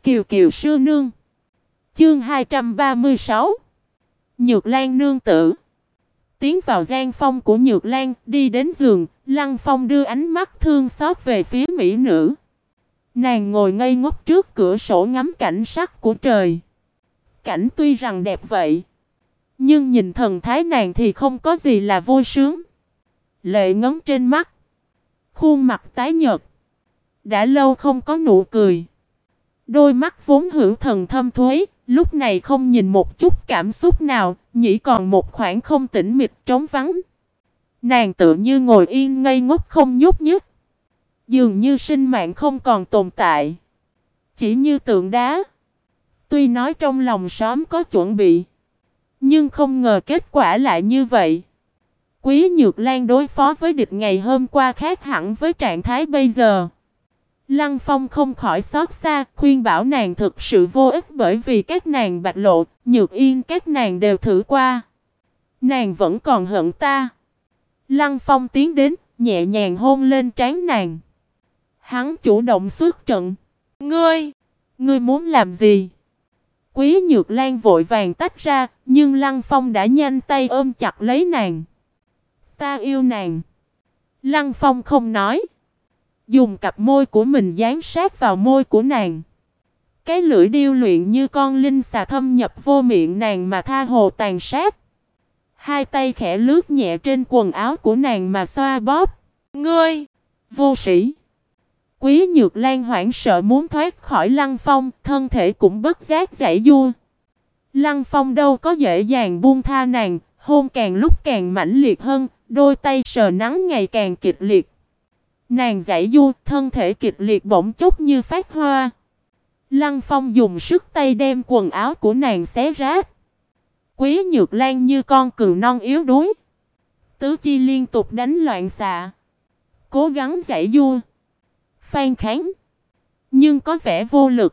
Kiều Kiều sư nương. Chương 236. Nhược Lan nương tử. Tiến vào gian phòng của Nhược Lan, đi đến giường, Lăng Phong đưa ánh mắt thương xót về phía mỹ nữ. Nàng ngồi ngây ngốc trước cửa sổ ngắm cảnh sắc của trời. Cảnh tuy rằng đẹp vậy, nhưng nhìn thần thái nàng thì không có gì là vui sướng. Lệ ngấn trên mắt, khuôn mặt tái nhợt, đã lâu không có nụ cười. Đôi mắt vốn hữu thần thâm thúy, lúc này không nhìn một chút cảm xúc nào, chỉ còn một khoảng không tĩnh mịch trống vắng. Nàng tự như ngồi yên ngây ngốc không nhúc nhích, dường như sinh mạng không còn tồn tại, chỉ như tượng đá. Tuy nói trong lòng sớm có chuẩn bị, nhưng không ngờ kết quả lại như vậy. Quý Nhược Lan đối phó với địch ngày hôm qua khác hẳn với trạng thái bây giờ. Lăng Phong không khỏi xót xa, khuyên bảo nàng thực sự vô ích, bởi vì các nàng Bạch Lộ, Nhược Yên các nàng đều thử qua. Nàng vẫn còn hận ta. Lăng Phong tiến đến, nhẹ nhàng hôn lên trán nàng. Hắn chủ động xuất trận. Ngươi muốn làm gì? Quý Nhược Lan vội vàng tách ra, nhưng Lăng Phong đã nhanh tay ôm chặt lấy nàng. Ta yêu nàng. Lăng Phong không nói, dùng cặp môi của mình dán sát vào môi của nàng. Cái lưỡi điêu luyện như con linh xà thâm nhập vô miệng nàng mà tha hồ tàn sát. Hai tay khẽ lướt nhẹ trên quần áo của nàng mà xoa bóp. Ngươi! Vô sĩ! Quý Nhược Lan hoảng sợ muốn thoát khỏi Lăng Phong, thân thể cũng bất giác giãy giụa. Lăng Phong đâu có dễ dàng buông tha nàng, hôn càng lúc càng mãnh liệt hơn, đôi tay sờ nắn ngày càng kịch liệt. Nàng giãy giụa, thân thể kịch liệt bỗng chốc như phát hoa. Lăng Phong dùng sức tay đem quần áo của nàng xé rách. Quý Nhược Lan như con cừu non yếu đuối, tứ chi liên tục đánh loạn xạ, cố gắng giãy giụa, phản kháng, nhưng có vẻ vô lực.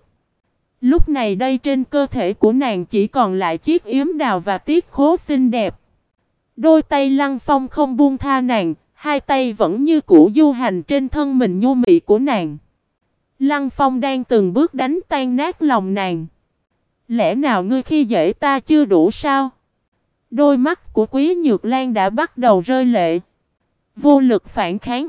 Lúc này đây trên cơ thể của nàng chỉ còn lại chiếc yếm đào và tiết khố xinh đẹp. Đôi tay Lăng Phong không buông tha nàng, hai tay vẫn như cũ du hành trên thân mình nhu mị của nàng. Lăng Phong đang từng bước đánh tan nát lòng nàng. Lẽ nào ngươi khi dễ ta chưa đủ sao? Đôi mắt của Quý Nhược Lan đã bắt đầu rơi lệ, vô lực phản kháng.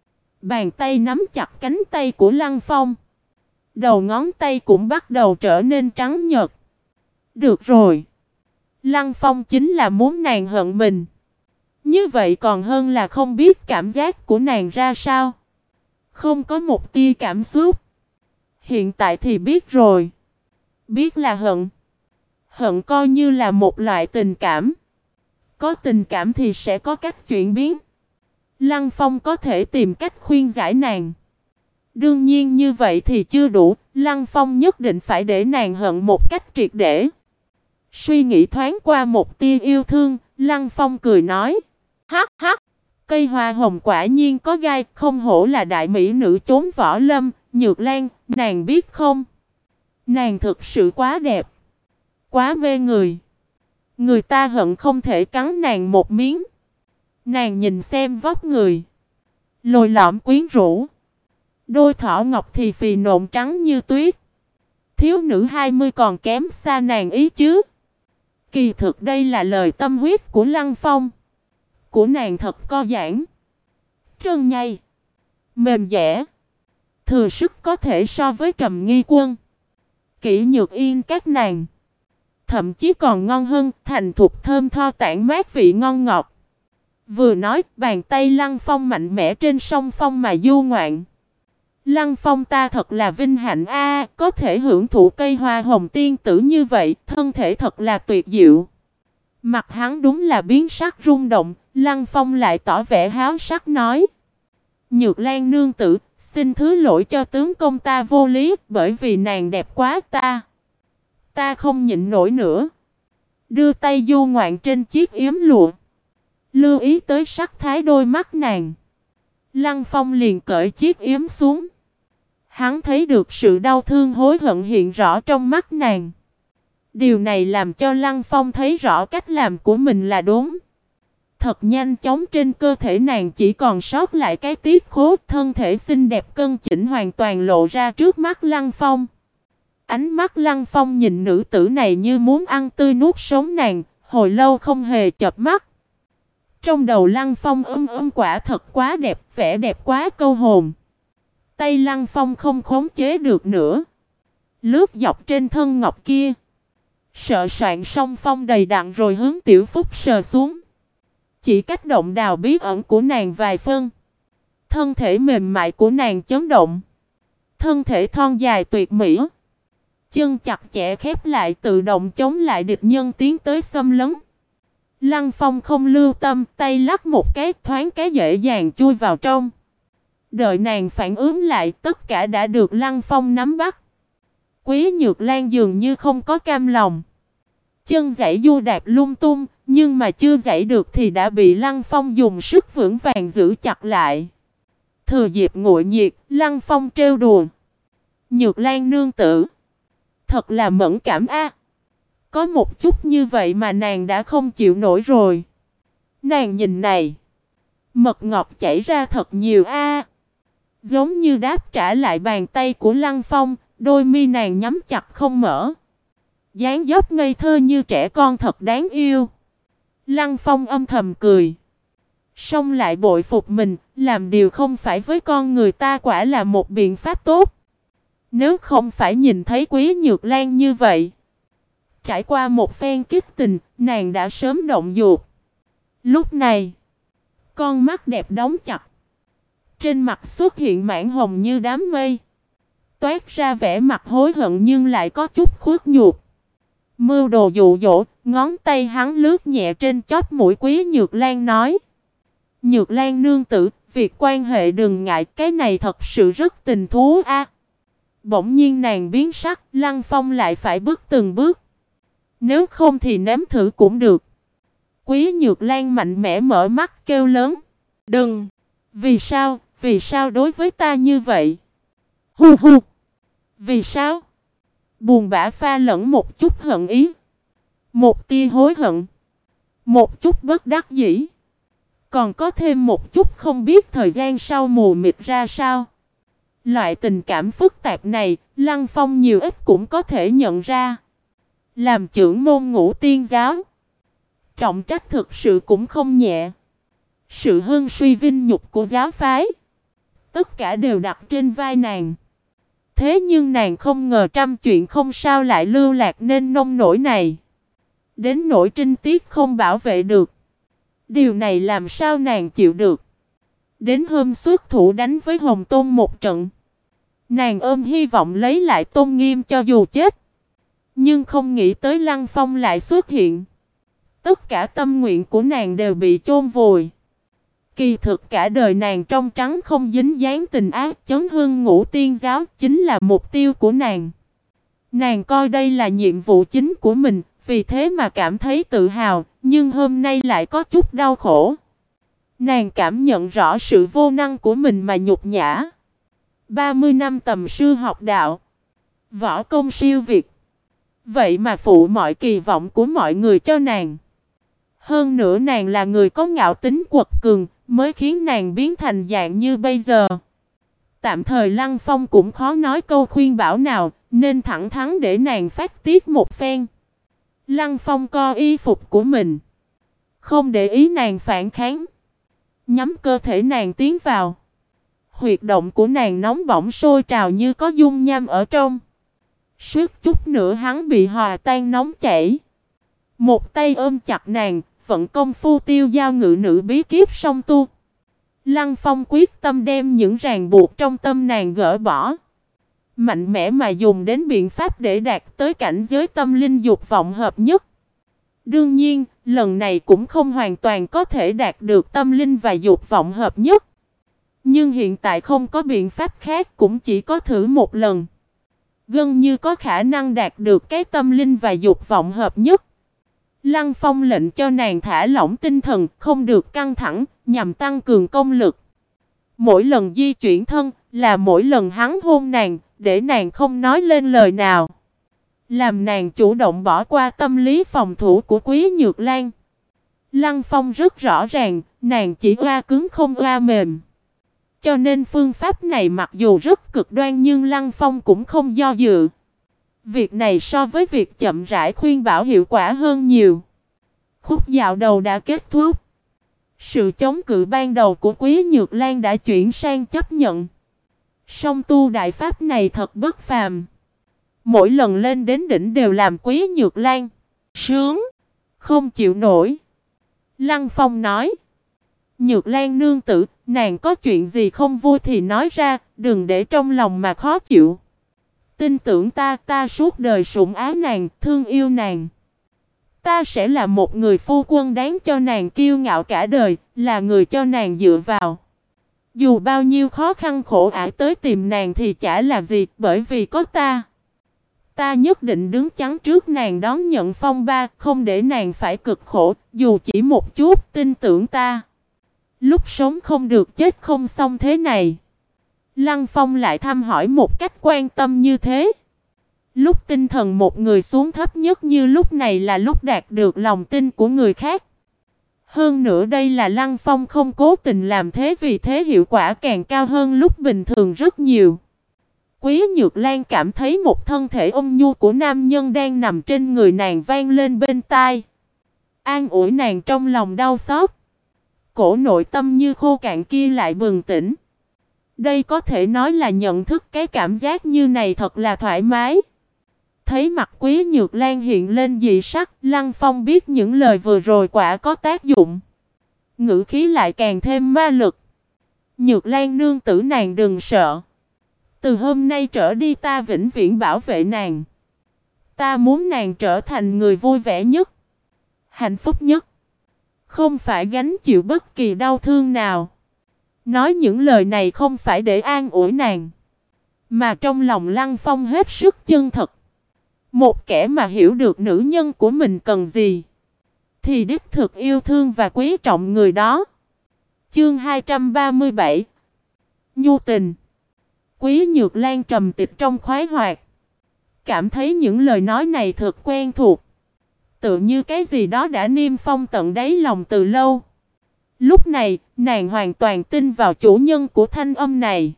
Bàn tay nắm chặt cánh tay của Lăng Phong, đầu ngón tay cũng bắt đầu trở nên trắng nhợt. Được rồi, Lăng Phong chính là muốn nàng hận mình. Như vậy còn hơn là không biết cảm giác của nàng ra sao. Không có một tia cảm xúc. Hiện tại thì biết rồi. Biết là hận. Hận coi như là một loại tình cảm. Có tình cảm thì sẽ có cách chuyển biến. Lăng Phong có thể tìm cách khuyên giải nàng. Đương nhiên như vậy thì chưa đủ. Lăng Phong nhất định phải để nàng hận một cách triệt để. Suy nghĩ thoáng qua một tia yêu thương, Lăng Phong cười nói. Hắc hắc, cây hoa hồng quả nhiên có gai, không hổ là đại mỹ nữ chốn võ lâm. Nhược Lan, nàng biết không? Nàng thực sự quá đẹp, quá mê người. Người ta hận không thể cắn nàng một miếng. Nàng nhìn xem vóc người, lồi lõm quyến rũ, đôi thỏ ngọc thì phì nộn trắng như tuyết. Thiếu nữ 20 còn kém xa nàng ý chứ. Kỳ thực đây là lời tâm huyết của Lăng Phong. Của nàng thật co giãn, trơn nhây, mềm dẻo, thừa sức có thể so với Trầm Nghi Quân, Kỷ Nhược Yên các nàng. Thậm chí còn ngon hơn, thành thục thơm tho tản mát vị ngon ngọt. Vừa nói, bàn tay Lăng Phong mạnh mẽ trên song phong mà du ngoạn. Lăng Phong ta thật là vinh hạnh a, có thể hưởng thụ cây hoa hồng tiên tử như vậy, thân thể thật là tuyệt diệu. Mặt hắn đúng là biến sắc rung động, Lăng Phong lại tỏ vẻ háo sắc nói. Nhược Lan nương tử, xin thứ lỗi cho tướng công ta vô lý, bởi vì nàng đẹp quá ta không nhịn nổi nữa. Đưa tay du ngoạn trên chiếc yếm lụa, lưu ý tới sắc thái đôi mắt nàng. Lăng Phong liền cởi chiếc yếm xuống. Hắn thấy được sự đau thương hối hận hiện rõ trong mắt nàng. Điều này làm cho Lăng Phong thấy rõ cách làm của mình là đúng. Thật nhanh chóng trên cơ thể nàng chỉ còn sót lại cái tiết khố, thân thể xinh đẹp cân chỉnh hoàn toàn lộ ra trước mắt Lăng Phong. Ánh mắt Lăng Phong nhìn nữ tử này như muốn ăn tươi nuốt sống nàng, hồi lâu không hề chợp mắt. Trong đầu Lăng Phong quả thật quá đẹp, vẻ đẹp quá câu hồn. Tay Lăng Phong không khống chế được nữa, lướt dọc trên thân ngọc kia. Sợ soạn song phong đầy đặn rồi hướng Tiểu Phúc sờ xuống. Chỉ cách động đào bí ẩn của nàng vài phân. Thân thể mềm mại của nàng chấn động. Thân thể thon dài tuyệt mỹ. Chân chặt chẽ khép lại tự động chống lại địch nhân tiến tới xâm lấn. Lăng Phong không lưu tâm, tay lắc một cái thoáng cái dễ dàng chui vào trong. Đợi nàng phản ứng lại, tất cả đã được Lăng Phong nắm bắt. Quý Nhược Lan dường như không có cam lòng. Chân giãy du đạp lung tung, nhưng mà chưa giãy được thì đã bị Lăng Phong dùng sức vững vàng giữ chặt lại. Thừa dịp nguội nhiệt, Lăng Phong trêu đùa. Nhược Lan nương tử, thật là mẫn cảm a. Có một chút như vậy mà nàng đã không chịu nổi rồi. Nàng nhìn này, mật ngọt chảy ra thật nhiều a. Giống như đáp trả lại bàn tay của Lăng Phong, đôi mi nàng nhắm chặt không mở. Dáng dấp ngây thơ như trẻ con thật đáng yêu. Lăng Phong âm thầm cười. Song lại bội phục mình, làm điều không phải với con người ta quả là một biện pháp tốt. Nếu không phải nhìn thấy Quý Nhược Lan như vậy, trải qua một phen kích tình, nàng đã sớm động dục. Lúc này, con mắt đẹp đóng chặt. Trên mặt xuất hiện mảng hồng như đám mây. Toát ra vẻ mặt hối hận nhưng lại có chút khuất nhục. Mưu đồ dụ dỗ, ngón tay hắn lướt nhẹ trên chóp mũi Quý Nhược Lan nói. Nhược Lan nương tử, việc quan hệ đừng ngại, cái này thật sự rất tình thú a. Bỗng nhiên nàng biến sắc, Lăng Phong lại phải bước từng bước. Nếu không thì nếm thử cũng được. Quý Nhược Lan mạnh mẽ mở mắt kêu lớn. Đừng! Vì sao đối với ta như vậy? Hu hu! Vì sao? Buồn bã pha lẫn một chút hận ý. Một tia hối hận. Một chút bất đắc dĩ. Còn có thêm một chút không biết thời gian sau mù mịt ra sao. Loại tình cảm phức tạp này, Lăng Phong nhiều ít cũng có thể nhận ra. Làm trưởng môn Ngũ Tiên giáo, trọng trách thực sự cũng không nhẹ. Sự hưng suy vinh nhục của giáo phái, tất cả đều đặt trên vai nàng. Thế nhưng nàng không ngờ trăm chuyện không sao lại lưu lạc nên nông nổi này. Đến nỗi trinh tiết không bảo vệ được. Điều này làm sao nàng chịu được. Đến hôm xuất thủ đánh với Hồng Tôn một trận, nàng ôm hy vọng lấy lại tôn nghiêm cho dù chết. Nhưng không nghĩ tới Lăng Phong lại xuất hiện. Tất cả tâm nguyện của nàng đều bị chôn vùi. Kỳ thực cả đời nàng trong trắng không dính dáng tình ác, chấn hưng Ngũ Tiên giáo chính là mục tiêu của nàng. Nàng coi đây là nhiệm vụ chính của mình, vì thế mà cảm thấy tự hào, nhưng hôm nay lại có chút đau khổ. Nàng cảm nhận rõ sự vô năng của mình mà nhục nhã. 30 năm tầm sư học đạo, võ công siêu việt. Vậy mà phụ mọi kỳ vọng của mọi người cho nàng. Hơn nữa nàng là người có ngạo tính quật cường, mới khiến nàng biến thành dạng như bây giờ. Tạm thời Lăng Phong cũng khó nói câu khuyên bảo nào, nên thẳng thắn để nàng phát tiết một phen. Lăng Phong co y phục của mình, không để ý nàng phản kháng. Nhắm cơ thể nàng tiến vào. Huyệt động của nàng nóng bỏng sôi trào như có dung nham ở trong. Suýt chút nữa hắn bị hòa tan nóng chảy. Một tay ôm chặt nàng, vận công phu tiêu giao ngự nữ bí kíp song tu. Lăng Phong quyết tâm đem những ràng buộc trong tâm nàng gỡ bỏ. Mạnh mẽ mà dùng đến biện pháp để đạt tới cảnh giới tâm linh dục vọng hợp nhất. Đương nhiên, lần này cũng không hoàn toàn có thể đạt được tâm linh và dục vọng hợp nhất. Nhưng hiện tại không có biện pháp khác, cũng chỉ có thử một lần. Gần như có khả năng đạt được cái tâm linh và dục vọng hợp nhất. Lăng Phong lệnh cho nàng thả lỏng tinh thần, không được căng thẳng, nhằm tăng cường công lực. Mỗi lần di chuyển thân là mỗi lần hắn hôn nàng, để nàng không nói lên lời nào. Làm nàng chủ động bỏ qua tâm lý phòng thủ của Quý Nhược Lan. Lăng Phong rất rõ ràng, nàng chỉ oa cứng không oa mềm. Cho nên phương pháp này mặc dù rất cực đoan nhưng Lăng Phong cũng không do dự. Việc này so với việc chậm rãi khuyên bảo hiệu quả hơn nhiều. Khúc dạo đầu đã kết thúc. Sự chống cự ban đầu của Quý Nhược Lan đã chuyển sang chấp nhận. Song tu đại pháp này thật bất phàm. Mỗi lần lên đến đỉnh đều làm Quý Nhược Lan sướng, không chịu nổi. Lăng Phong nói: Nhược Lan nương tử, nàng có chuyện gì không vui thì nói ra, đừng để trong lòng mà khó chịu. Tin tưởng ta suốt đời sủng ái nàng, thương yêu nàng. Ta sẽ là một người phu quân đáng cho nàng kiêu ngạo cả đời, là người cho nàng dựa vào. Dù bao nhiêu khó khăn khổ ải tới tìm nàng thì chả là gì, bởi vì có ta. Ta nhất định đứng chắn trước nàng đón nhận phong ba, không để nàng phải cực khổ, dù chỉ một chút, tin tưởng ta. Lúc sống không được chết không xong thế này. Lăng Phong lại thăm hỏi một cách quan tâm như thế. Lúc tinh thần một người xuống thấp nhất như lúc này là lúc đạt được lòng tin của người khác. Hơn nữa đây là Lăng Phong không cố tình làm thế, vì thế hiệu quả càng cao hơn lúc bình thường rất nhiều. Quý Nhược Lan cảm thấy một thân thể ôn nhu của nam nhân đang nằm trên người nàng vang lên bên tai. An ủi nàng trong lòng đau xót. Cổ nội tâm như khô cạn kia lại bừng tỉnh. Đây có thể nói là nhận thức cái cảm giác như này thật là thoải mái. Thấy mặt Quý Nhược Lan hiện lên dị sắc, Lăng Phong biết những lời vừa rồi quả có tác dụng. Ngữ khí lại càng thêm ma lực. Nhược Lan nương tử, nàng đừng sợ. Từ hôm nay trở đi ta vĩnh viễn bảo vệ nàng. Ta muốn nàng trở thành người vui vẻ nhất, hạnh phúc nhất, không phải gánh chịu bất kỳ đau thương nào. Nói những lời này không phải để an ủi nàng, mà trong lòng Lăng Phong hết sức chân thật. Một kẻ mà hiểu được nữ nhân của mình cần gì thì đích thực yêu thương và quý trọng người đó. Chương 237 Nhu tình. Quý Nhược Lan trầm tịch trong khoái hoạt, cảm thấy những lời nói này thật quen thuộc, tựa như cái gì đó đã niêm phong tận đáy lòng từ lâu. Lúc này, nàng hoàn toàn tin vào chủ nhân của thanh âm này.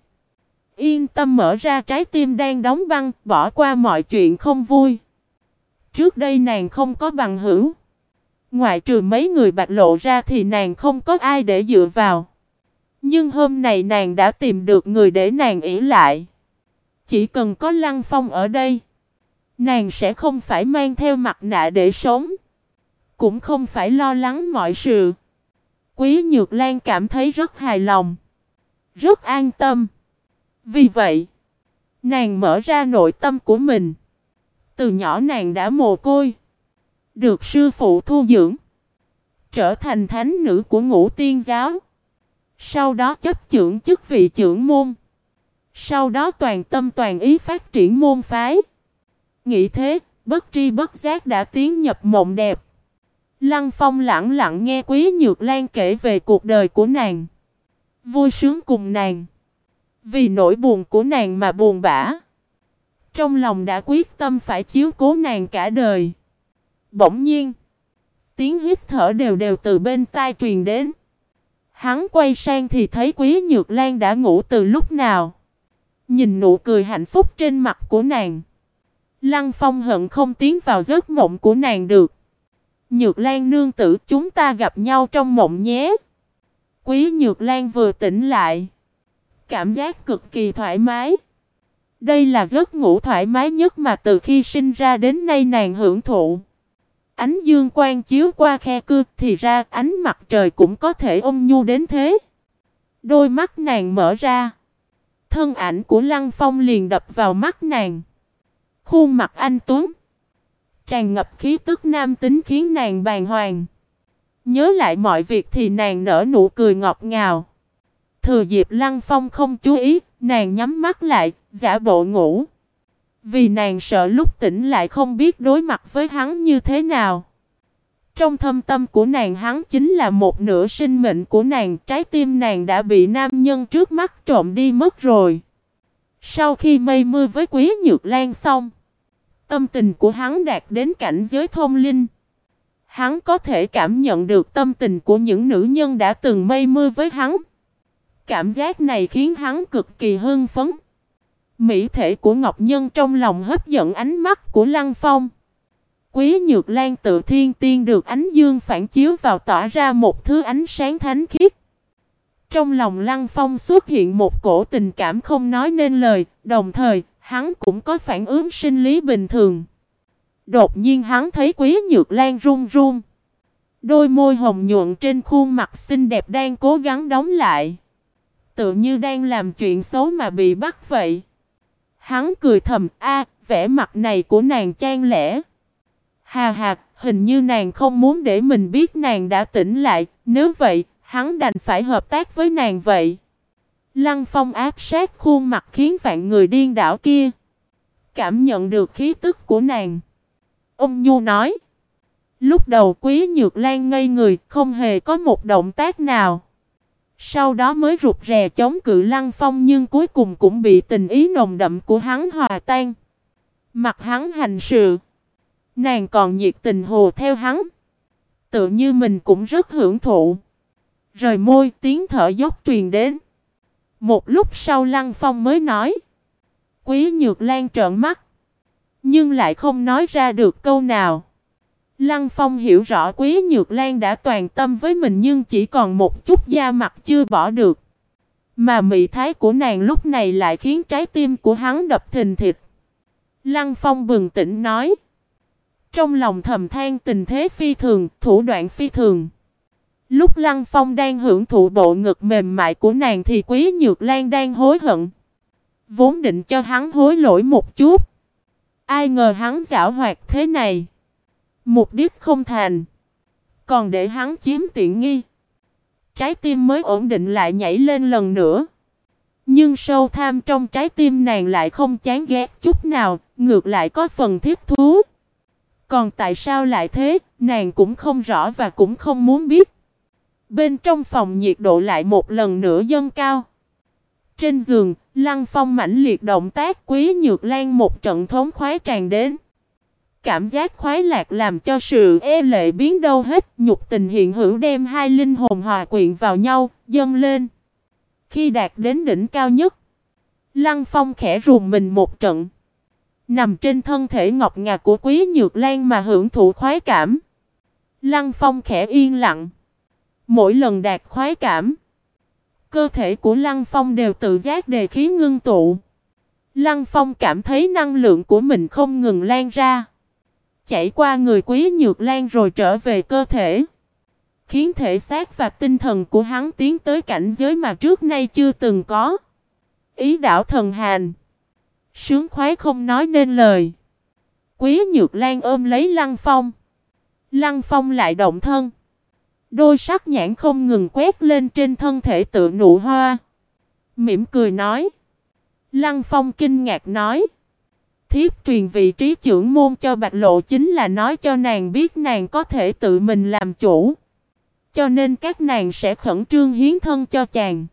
Yên tâm mở ra trái tim đang đóng băng, bỏ qua mọi chuyện không vui. Trước đây nàng không có bằng hữu. Ngoại trừ mấy người Bạch Lộ ra thì nàng không có ai để dựa vào. Nhưng hôm nay nàng đã tìm được người để nàng ỷ lại. Chỉ cần có Lăng Phong ở đây, nàng sẽ không phải mang theo mặt nạ để sống, cũng không phải lo lắng mọi sự. Quý Nhược Lan cảm thấy rất hài lòng, rất an tâm. Vì vậy, nàng mở ra nội tâm của mình. Từ nhỏ nàng đã mồ côi, được sư phụ thu dưỡng, trở thành thánh nữ của Ngũ Tiên giáo. Sau đó chấp chưởng chức vị trưởng môn. Sau đó toàn tâm toàn ý phát triển môn phái. Nghĩ thế, bất tri bất giác đã tiến nhập mộng đẹp. Lăng Phong lặng lặng nghe Quý Nhược Lan kể về cuộc đời của nàng, vui sướng cùng nàng, vì nỗi buồn của nàng mà buồn bã. Trong lòng đã quyết tâm phải chiếu cố nàng cả đời. Bỗng nhiên, tiếng hít thở đều đều từ bên tai truyền đến. Hắn quay sang thì thấy Quý Nhược Lan đã ngủ từ lúc nào. Nhìn nụ cười hạnh phúc trên mặt của nàng, Lăng Phong hận không tiến vào giấc mộng của nàng được. Nhược Lan nương tử, chúng ta gặp nhau trong mộng nhé. Quý Nhược Lan vừa tỉnh lại, cảm giác cực kỳ thoải mái. Đây là giấc ngủ thoải mái nhất mà từ khi sinh ra đến nay nàng hưởng thụ. Ánh dương quang chiếu qua khe cửa, thì ra ánh mặt trời cũng có thể ôn nhu đến thế. Đôi mắt nàng mở ra, thân ảnh của Lăng Phong liền đập vào mắt nàng. Khuôn mặt anh tuấn, tràn ngập khí tức nam tính khiến nàng bàng hoàng. Nhớ lại mọi việc thì nàng nở nụ cười ngọt ngào. Thừa dịp Lăng Phong không chú ý, nàng nhắm mắt lại, giả bộ ngủ. Vì nàng sợ lúc tỉnh lại không biết đối mặt với hắn như thế nào. Trong thâm tâm của nàng, hắn chính là một nửa sinh mệnh của nàng. Trái tim nàng đã bị nam nhân trước mắt trộm đi mất rồi. Sau khi mây mưa với Quý Nhược Lan xong, tâm tình của hắn đạt đến cảnh giới thông linh. Hắn có thể cảm nhận được tâm tình của những nữ nhân đã từng mây mưa với hắn. Cảm giác này khiến hắn cực kỳ hưng phấn. Mỹ thể của Ngọc Nhân trong lòng hấp dẫn ánh mắt của Lăng Phong. Quý Nhược Lan tự thiên tiên được ánh dương phản chiếu vào tỏa ra một thứ ánh sáng thánh khiết. Trong lòng Lăng Phong xuất hiện một cổ tình cảm không nói nên lời, đồng thời hắn cũng có phản ứng sinh lý bình thường. Đột nhiên hắn thấy Quý Nhược Lan run run. Đôi môi hồng nhuận trên khuôn mặt xinh đẹp đang cố gắng đóng lại. Tựa như đang làm chuyện xấu mà bị bắt vậy. Hắn cười thầm, vẻ mặt này của nàng chan lẽ. Hà hà, hình như nàng không muốn để mình biết nàng đã tỉnh lại, nếu vậy, hắn đành phải hợp tác với nàng vậy. Lăng Phong áp sát khuôn mặt khiến vạn người điên đảo kia. Cảm nhận được khí tức của nàng. Ông Nhu nói. Lúc đầu Quý Nhược Lan ngây người, không hề có một động tác nào. Sau đó mới rụt rè chống cự Lăng Phong, nhưng cuối cùng cũng bị tình ý nồng đậm của hắn hòa tan. Mặt hắn hành sự, nàng còn nhiệt tình hùa theo hắn. Tự như mình cũng rất hưởng thụ. Rời môi, tiếng thở dốc truyền đến. Một lúc sau Lăng Phong mới nói. Quý Nhược Lan trợn mắt, nhưng lại không nói ra được câu nào. Lăng Phong hiểu rõ Quý Nhược Lan đã toàn tâm với mình, nhưng chỉ còn một chút da mặt chưa bỏ được. Mà mị thái của nàng lúc này lại khiến trái tim của hắn đập thình thịch. Lăng Phong bừng tỉnh nói. Trong lòng thầm than tình thế phi thường, thủ đoạn phi thường. Lúc Lăng Phong đang hưởng thụ bộ ngực mềm mại của nàng thì Quý Nhược Lan đang hối hận. Vốn định cho hắn hối lỗi một chút. Ai ngờ hắn giảo hoạt thế này. Mục đích không thành, còn để hắn chiếm tiện nghi. Trái tim mới ổn định lại nhảy lên lần nữa. Nhưng sâu tham trong trái tim nàng lại không chán ghét chút nào, ngược lại có phần thích thú. Còn tại sao lại thế, nàng cũng không rõ và cũng không muốn biết. Bên trong phòng nhiệt độ lại một lần nữa dâng cao. Trên giường, Lăng Phong mãnh liệt động tác, Quý Nhược Lan một trận thống khoái tràn đến. Cảm giác khoái lạc làm cho sự e lệ biến đâu hết, nhục tình hiện hữu đem hai linh hồn hòa quyện vào nhau, dâng lên. Khi đạt đến đỉnh cao nhất, Lăng Phong khẽ rùng mình một trận. Nằm trên thân thể ngọc ngà của Quý Nhược Lan mà hưởng thụ khoái cảm. Lăng Phong khẽ yên lặng. Mỗi lần đạt khoái cảm, cơ thể của Lăng Phong đều tự giác đề khí ngưng tụ. Lăng Phong cảm thấy năng lượng của mình không ngừng lan ra, chảy qua người Quý Nhược Lan rồi trở về cơ thể, khiến thể xác và tinh thần của hắn tiến tới cảnh giới mà trước nay chưa từng có. Ý đảo thần hàn, sướng khoái không nói nên lời. Quý Nhược Lan ôm lấy Lăng Phong. Lăng Phong lại động thân. Đôi sắc nhãn không ngừng quét lên trên thân thể tựa nụ hoa. Mỉm cười nói. Lăng Phong kinh ngạc nói. Thiếp truyền vị trí trưởng môn cho Bạch Lộ chính là nói cho nàng biết nàng có thể tự mình làm chủ. Cho nên các nàng sẽ khẩn trương hiến thân cho chàng,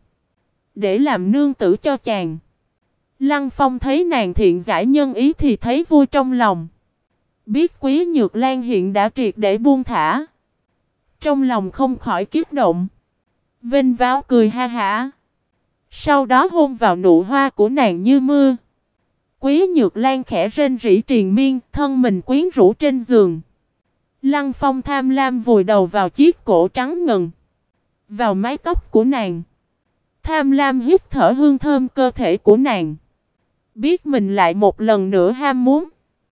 để làm nương tử cho chàng. Lăng Phong thấy nàng thiện giải nhân ý thì thấy vui trong lòng. Biết Quý Nhược Lan hiện đã triệt để buông thả, trong lòng không khỏi kích động. Vênh váo cười ha hả. Sau đó hôn vào nụ hoa của nàng như mưa. Quý Nhược Lan khẽ rên rỉ triền miên, thân mình quyến rũ trên giường. Lăng Phong tham lam vùi đầu vào chiếc cổ trắng ngần, vào mái tóc của nàng. Tham lam hít thở hương thơm cơ thể của nàng. Biết mình lại một lần nữa ham muốn.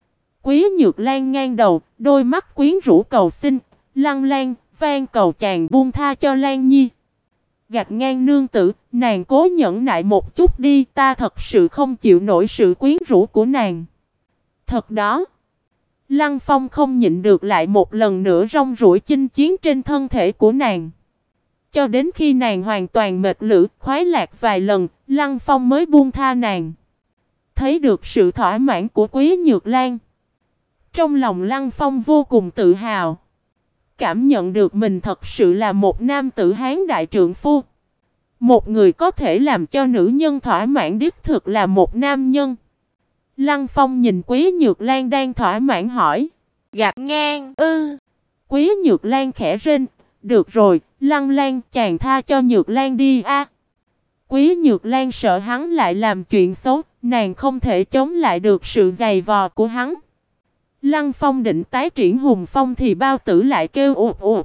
Quý Nhược Lan ngang đầu, đôi mắt quyến rũ cầu xin. Lăng Lan, van cầu chàng buông tha cho Lan Nhi. Gạch ngang nương tử, nàng cố nhẫn nại một chút đi, ta thật sự không chịu nổi sự quyến rũ của nàng. Thật đó. Lăng Phong không nhịn được lại một lần nữa rong ruổi chinh chiến trên thân thể của nàng. Cho đến khi nàng hoàn toàn mệt lử, khoái lạc vài lần, Lăng Phong mới buông tha nàng. Thấy được sự thỏa mãn của Quý Nhược Lan, trong lòng Lăng Phong vô cùng tự hào. Cảm nhận được mình thật sự là một nam tử hán đại trượng phu. Một người có thể làm cho nữ nhân thỏa mãn đích thực là một nam nhân. Lăng Phong nhìn Quý Nhược Lan đang thỏa mãn hỏi. Gạt ngang ư? Quý Nhược Lan khẽ rên. Được rồi, Lăng Lan, chàng tha cho Nhược Lan đi a. Quý Nhược Lan sợ hắn lại làm chuyện xấu, nàng không thể chống lại được sự giày vò của hắn. Lăng Phong định tái triển hùng phong thì bao tử lại kêu ụt ụt.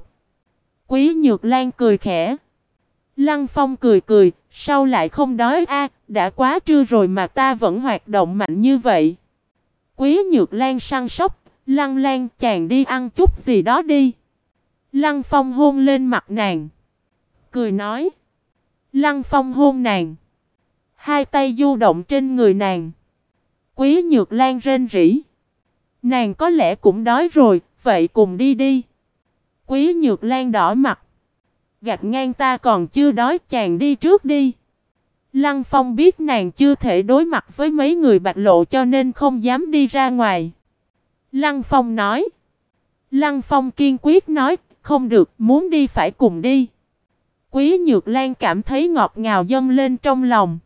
Quý Nhược Lan cười khẽ. Lăng Phong cười cười, sau lại không đói đã quá trưa rồi mà ta vẫn hoạt động mạnh như vậy. Quý Nhược Lan săn sóc, Lăng Lan chàng đi ăn chút gì đó đi. Lăng Phong hôn lên mặt nàng. Cười nói. Lăng Phong hôn nàng. Hai tay du động trên người nàng. Quý Nhược Lan rên rỉ. Nàng có lẽ cũng đói rồi, vậy cùng đi đi. Quý Nhược Lan đỏ mặt. Gạt ngang ta còn chưa đói, chàng đi trước đi. Lăng Phong biết nàng chưa thể đối mặt với mấy người Bạch Lộ cho nên không dám đi ra ngoài. Lăng Phong nói. Lăng Phong kiên quyết nói, không được, muốn đi phải cùng đi. Quý Nhược Lan cảm thấy ngọt ngào dâng lên trong lòng.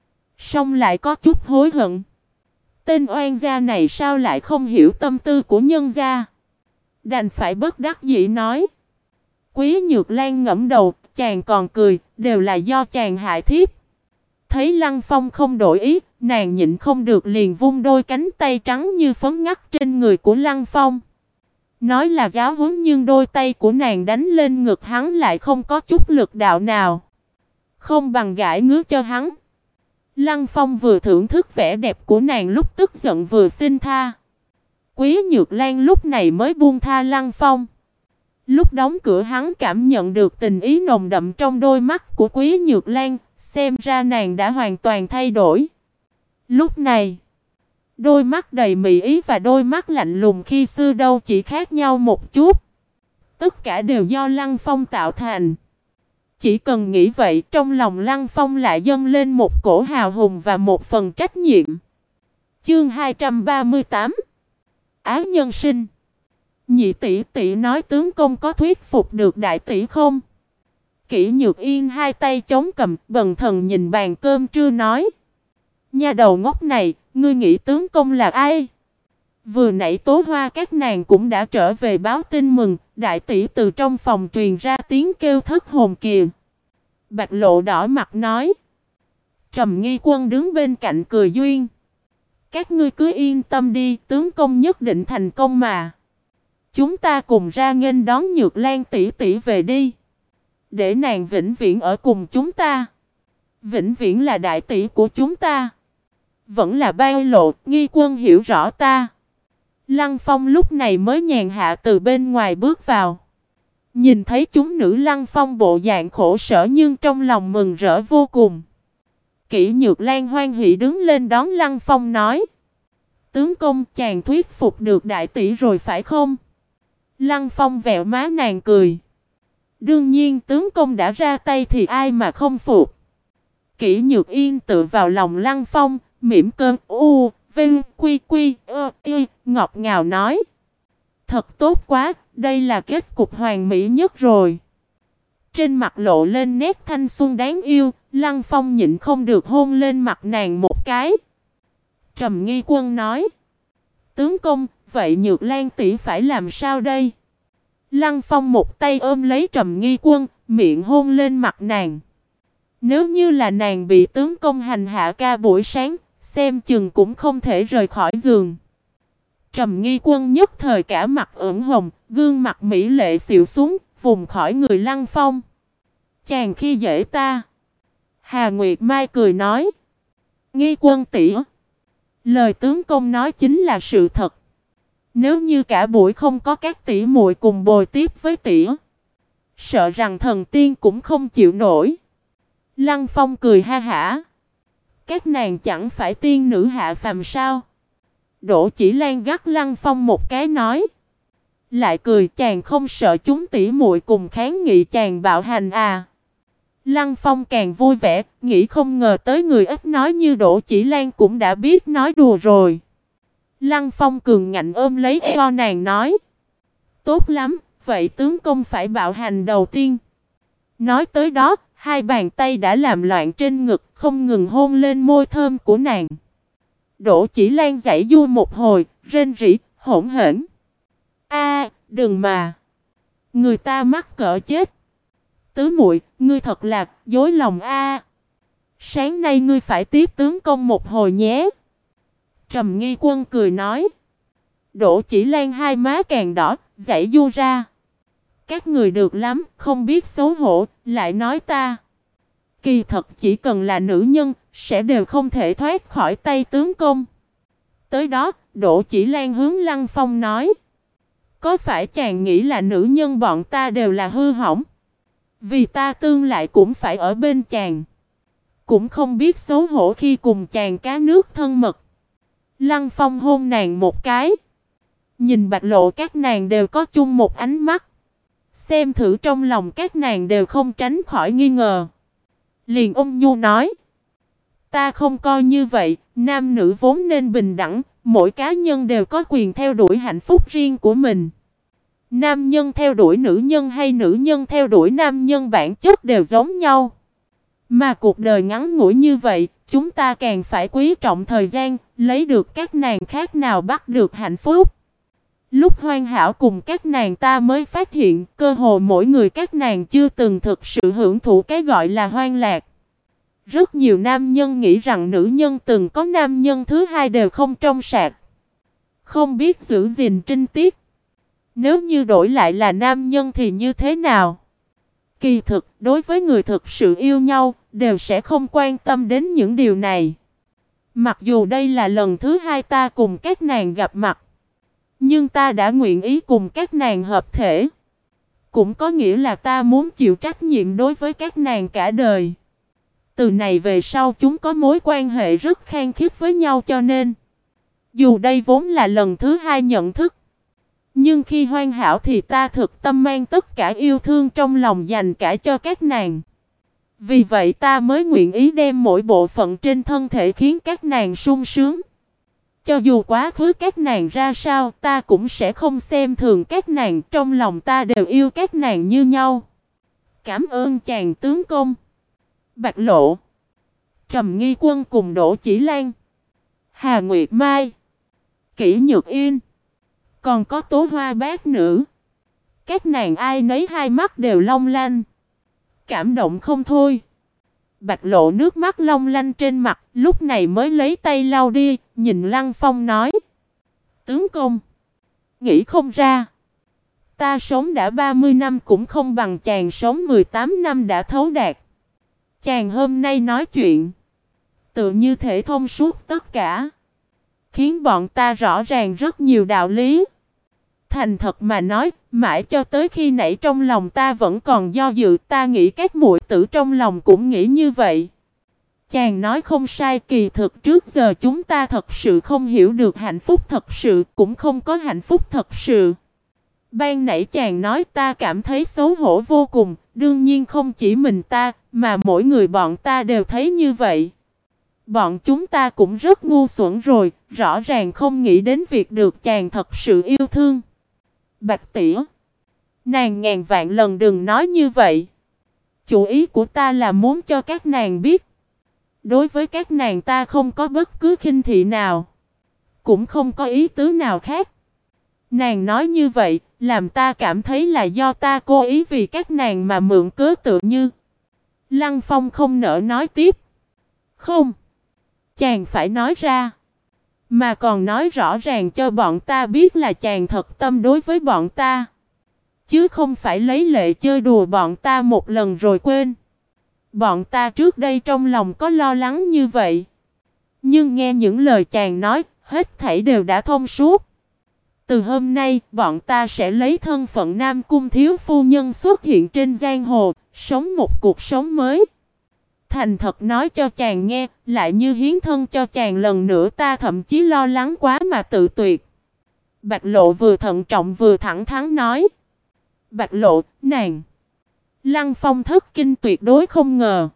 Xong lại có chút hối hận. Tên oan gia này sao lại không hiểu tâm tư của nhân gia. Đành phải bất đắc dĩ nói. Quý Nhược Lan ngẫm đầu, chàng còn cười, đều là do chàng hại thiếp. Thấy Lăng Phong không đổi ý, nàng nhịn không được liền vung đôi cánh tay trắng như phấn ngắt trên người của Lăng Phong. Nói là giáo huấn nhưng đôi tay của nàng đánh lên ngực hắn lại không có chút lực đạo nào. Không bằng gãi ngứa cho hắn. Lăng Phong vừa thưởng thức vẻ đẹp của nàng lúc tức giận vừa xin tha. Quý Nhược Lan lúc này mới buông tha Lăng Phong. Lúc đóng cửa hắn cảm nhận được tình ý nồng đậm trong đôi mắt của Quý Nhược Lan, xem ra nàng đã hoàn toàn thay đổi. Lúc này, đôi mắt đầy mị ý và đôi mắt lạnh lùng khi xưa đâu chỉ khác nhau một chút. Tất cả đều do Lăng Phong tạo thành. Chỉ cần nghĩ vậy, trong lòng Lăng Phong lại dâng lên một cổ hào hùng và một phần trách nhiệm. Chương 238 Áo nhân sinh. Nhị tỷ tỷ nói tướng công có thuyết phục được đại tỷ không? Kỷ Nhược Yên hai tay chống cầm, bần thần nhìn bàn cơm trưa nói. Nha đầu ngốc này, ngươi nghĩ tướng công là ai? Vừa nãy Tố Hoa các nàng cũng đã trở về báo tin mừng, đại tỷ từ trong phòng truyền ra tiếng kêu thất hồn kìa. Bạch Lộ đỏ mặt nói. Trầm Nghi Quân đứng bên cạnh cười duyên. Các ngươi cứ yên tâm đi, tướng công nhất định thành công mà. Chúng ta cùng ra nghênh đón Nhược Lan tỷ tỷ về đi. Để nàng vĩnh viễn ở cùng chúng ta. Vĩnh viễn là đại tỷ của chúng ta. Vẫn là Bay Lộ, Nghi Quân hiểu rõ ta. Lăng Phong lúc này mới nhàn hạ từ bên ngoài bước vào. Nhìn thấy chúng nữ Lăng Phong bộ dạng khổ sở nhưng trong lòng mừng rỡ vô cùng. Kỷ Nhược Lan hoan hỉ đứng lên đón Lăng Phong nói. Tướng công chàng thuyết phục được đại tỷ rồi phải không? Lăng Phong vẹo má nàng cười. Đương nhiên tướng công đã ra tay thì ai mà không phục. Kỷ Nhược Yên tự vào lòng Lăng Phong, mỉm cơn vinh quy quy ngọt ngào nói. Thật tốt quá, đây là kết cục hoàn mỹ nhất rồi. Trên mặt lộ lên nét thanh xuân đáng yêu, Lăng Phong nhịn không được hôn lên mặt nàng một cái. Trầm Nghi Quân nói. Tướng công, vậy Nhược Lan tỷ phải làm sao đây? Lăng Phong một tay ôm lấy Trầm Nghi Quân, miệng hôn lên mặt nàng. Nếu như là nàng bị tướng công hành hạ ca buổi sáng, xem chừng cũng không thể rời khỏi giường. Trầm Nghi Quân nhất thời cả mặt ửng hồng, gương mặt mỹ lệ xịu xuống, vùng khỏi người Lăng Phong. Chàng khi dễ ta. Hà Nguyệt Mai cười nói. Nghi Quân tỷ, lời tướng công nói chính là sự thật. Nếu như cả buổi không có các tỷ muội cùng bồi tiếp với tỷ, sợ rằng thần tiên cũng không chịu nổi. Lăng Phong cười ha hả. Các nàng chẳng phải tiên nữ hạ phàm sao? Đỗ Chỉ Lan gắt Lăng Phong một cái nói. Lại cười, chàng không sợ chúng tỷ muội cùng kháng nghị chàng bạo hành à? Lăng Phong càng vui vẻ, nghĩ không ngờ tới người ít nói như Đỗ Chỉ Lan cũng đã biết nói đùa rồi. Lăng Phong cường ngạnh ôm lấy eo nàng nói. Tốt lắm, vậy tướng công phải bạo hành đầu tiên. Nói tới đó, hai bàn tay đã làm loạn trên ngực, không ngừng hôn lên môi thơm của nàng. Đỗ Chỉ Lan giãy giụa một hồi, rên rỉ, hỗn hển. Đừng mà. Người ta mắc cỡ chết. Tứ muội, ngươi thật là dối lòng a. Sáng nay ngươi phải tiếp tướng công một hồi nhé. Trầm Nghi Quân cười nói. Đỗ Chỉ Lan hai má càng đỏ, giãy giụa ra. Các người được lắm, không biết xấu hổ, lại nói ta. Kỳ thật chỉ cần là nữ nhân, sẽ đều không thể thoát khỏi tay tướng công. Tới đó, Đỗ Chỉ Lan hướng Lăng Phong nói. Có phải chàng nghĩ là nữ nhân bọn ta đều là hư hỏng? Vì ta tương lại cũng phải ở bên chàng. Cũng không biết xấu hổ khi cùng chàng cá nước thân mật. Lăng Phong hôn nàng một cái. Nhìn Bạch Lộ các nàng đều có chung một ánh mắt. Xem thử trong lòng các nàng đều không tránh khỏi nghi ngờ. Liền ôn nhu nói. Ta không coi như vậy, nam nữ vốn nên bình đẳng, mỗi cá nhân đều có quyền theo đuổi hạnh phúc riêng của mình. Nam nhân theo đuổi nữ nhân hay nữ nhân theo đuổi nam nhân bản chất đều giống nhau. Mà cuộc đời ngắn ngủi như vậy, chúng ta càng phải quý trọng thời gian, lấy được các nàng khác nào bắt được hạnh phúc. Lúc Hoan Hảo cùng các nàng ta mới phát hiện cơ hồ mỗi người các nàng chưa từng thực sự hưởng thụ cái gọi là hoan lạc. Rất nhiều nam nhân nghĩ rằng nữ nhân từng có nam nhân thứ hai đều không trong sạch, không biết giữ gìn trinh tiết. Nếu như đổi lại là nam nhân thì như thế nào? Kỳ thực, đối với người thực sự yêu nhau, đều sẽ không quan tâm đến những điều này. Mặc dù đây là lần thứ hai ta cùng các nàng gặp mặt, nhưng ta đã nguyện ý cùng các nàng hợp thể. Cũng có nghĩa là ta muốn chịu trách nhiệm đối với các nàng cả đời. Từ này về sau chúng có mối quan hệ rất khăng khít với nhau, cho nên dù đây vốn là lần thứ hai nhận thức, nhưng khi Hoan Hảo thì ta thực tâm mang tất cả yêu thương trong lòng dành cả cho các nàng. Vì vậy ta mới nguyện ý đem mỗi bộ phận trên thân thể khiến các nàng sung sướng. Cho dù quá khứ các nàng ra sao, ta cũng sẽ không xem thường các nàng, trong lòng ta đều yêu các nàng như nhau. Cảm ơn chàng tướng công. Bạch Lộ, Trầm Nghi Quân cùng Đỗ Chỉ Lan, Hà Nguyệt Mai, Kỷ Nhược Yên, còn có Tố Hoa Bát Nữ. Các nàng ai nấy hai mắt đều long lanh, cảm động không thôi. Bạch Lộ nước mắt long lanh trên mặt, lúc này mới lấy tay lau đi, nhìn Lăng Phong nói. Tướng công, nghĩ không ra. Ta sống đã 30 năm cũng không bằng chàng sống 18 năm đã thấu đạt. Chàng hôm nay nói chuyện, tự như thể thông suốt tất cả, khiến bọn ta rõ ràng rất nhiều đạo lý. Thành thật mà nói, mãi cho tới khi nãy trong lòng ta vẫn còn do dự, ta nghĩ các muội tử trong lòng cũng nghĩ như vậy. Chàng nói không sai, kỳ thực trước giờ chúng ta thật sự không hiểu được hạnh phúc thật sự, cũng không có hạnh phúc thật sự. Ban nãy chàng nói ta cảm thấy xấu hổ vô cùng, đương nhiên không chỉ mình ta, mà mỗi người bọn ta đều thấy như vậy. Bọn chúng ta cũng rất ngu xuẩn rồi, rõ ràng không nghĩ đến việc được chàng thật sự yêu thương. Bạch tỉa, nàng ngàn vạn lần đừng nói như vậy. Chủ ý của ta là muốn cho các nàng biết, đối với các nàng ta không có bất cứ khinh thị nào, cũng không có ý tứ nào khác. Nàng nói như vậy, làm ta cảm thấy là do ta cố ý vì các nàng mà mượn cớ tự như. Lăng Phong không nỡ nói tiếp. Không, chàng phải nói ra, mà còn nói rõ ràng cho bọn ta biết là chàng thật tâm đối với bọn ta, chứ không phải lấy lệ chơi đùa bọn ta một lần rồi quên. Bọn ta trước đây trong lòng có lo lắng như vậy, nhưng nghe những lời chàng nói, hết thảy đều đã thông suốt. Từ hôm nay, bọn ta sẽ lấy thân phận Nam Cung thiếu phu nhân xuất hiện trên giang hồ, sống một cuộc sống mới. Thành thật nói cho chàng nghe, lại như hiến thân cho chàng lần nữa, ta thậm chí lo lắng quá mà tự tuyệt. Bạch Lộ vừa thận trọng vừa thẳng thắn nói. Bạch Lộ, nàng. Lăng Phong thất kinh, tuyệt đối không ngờ.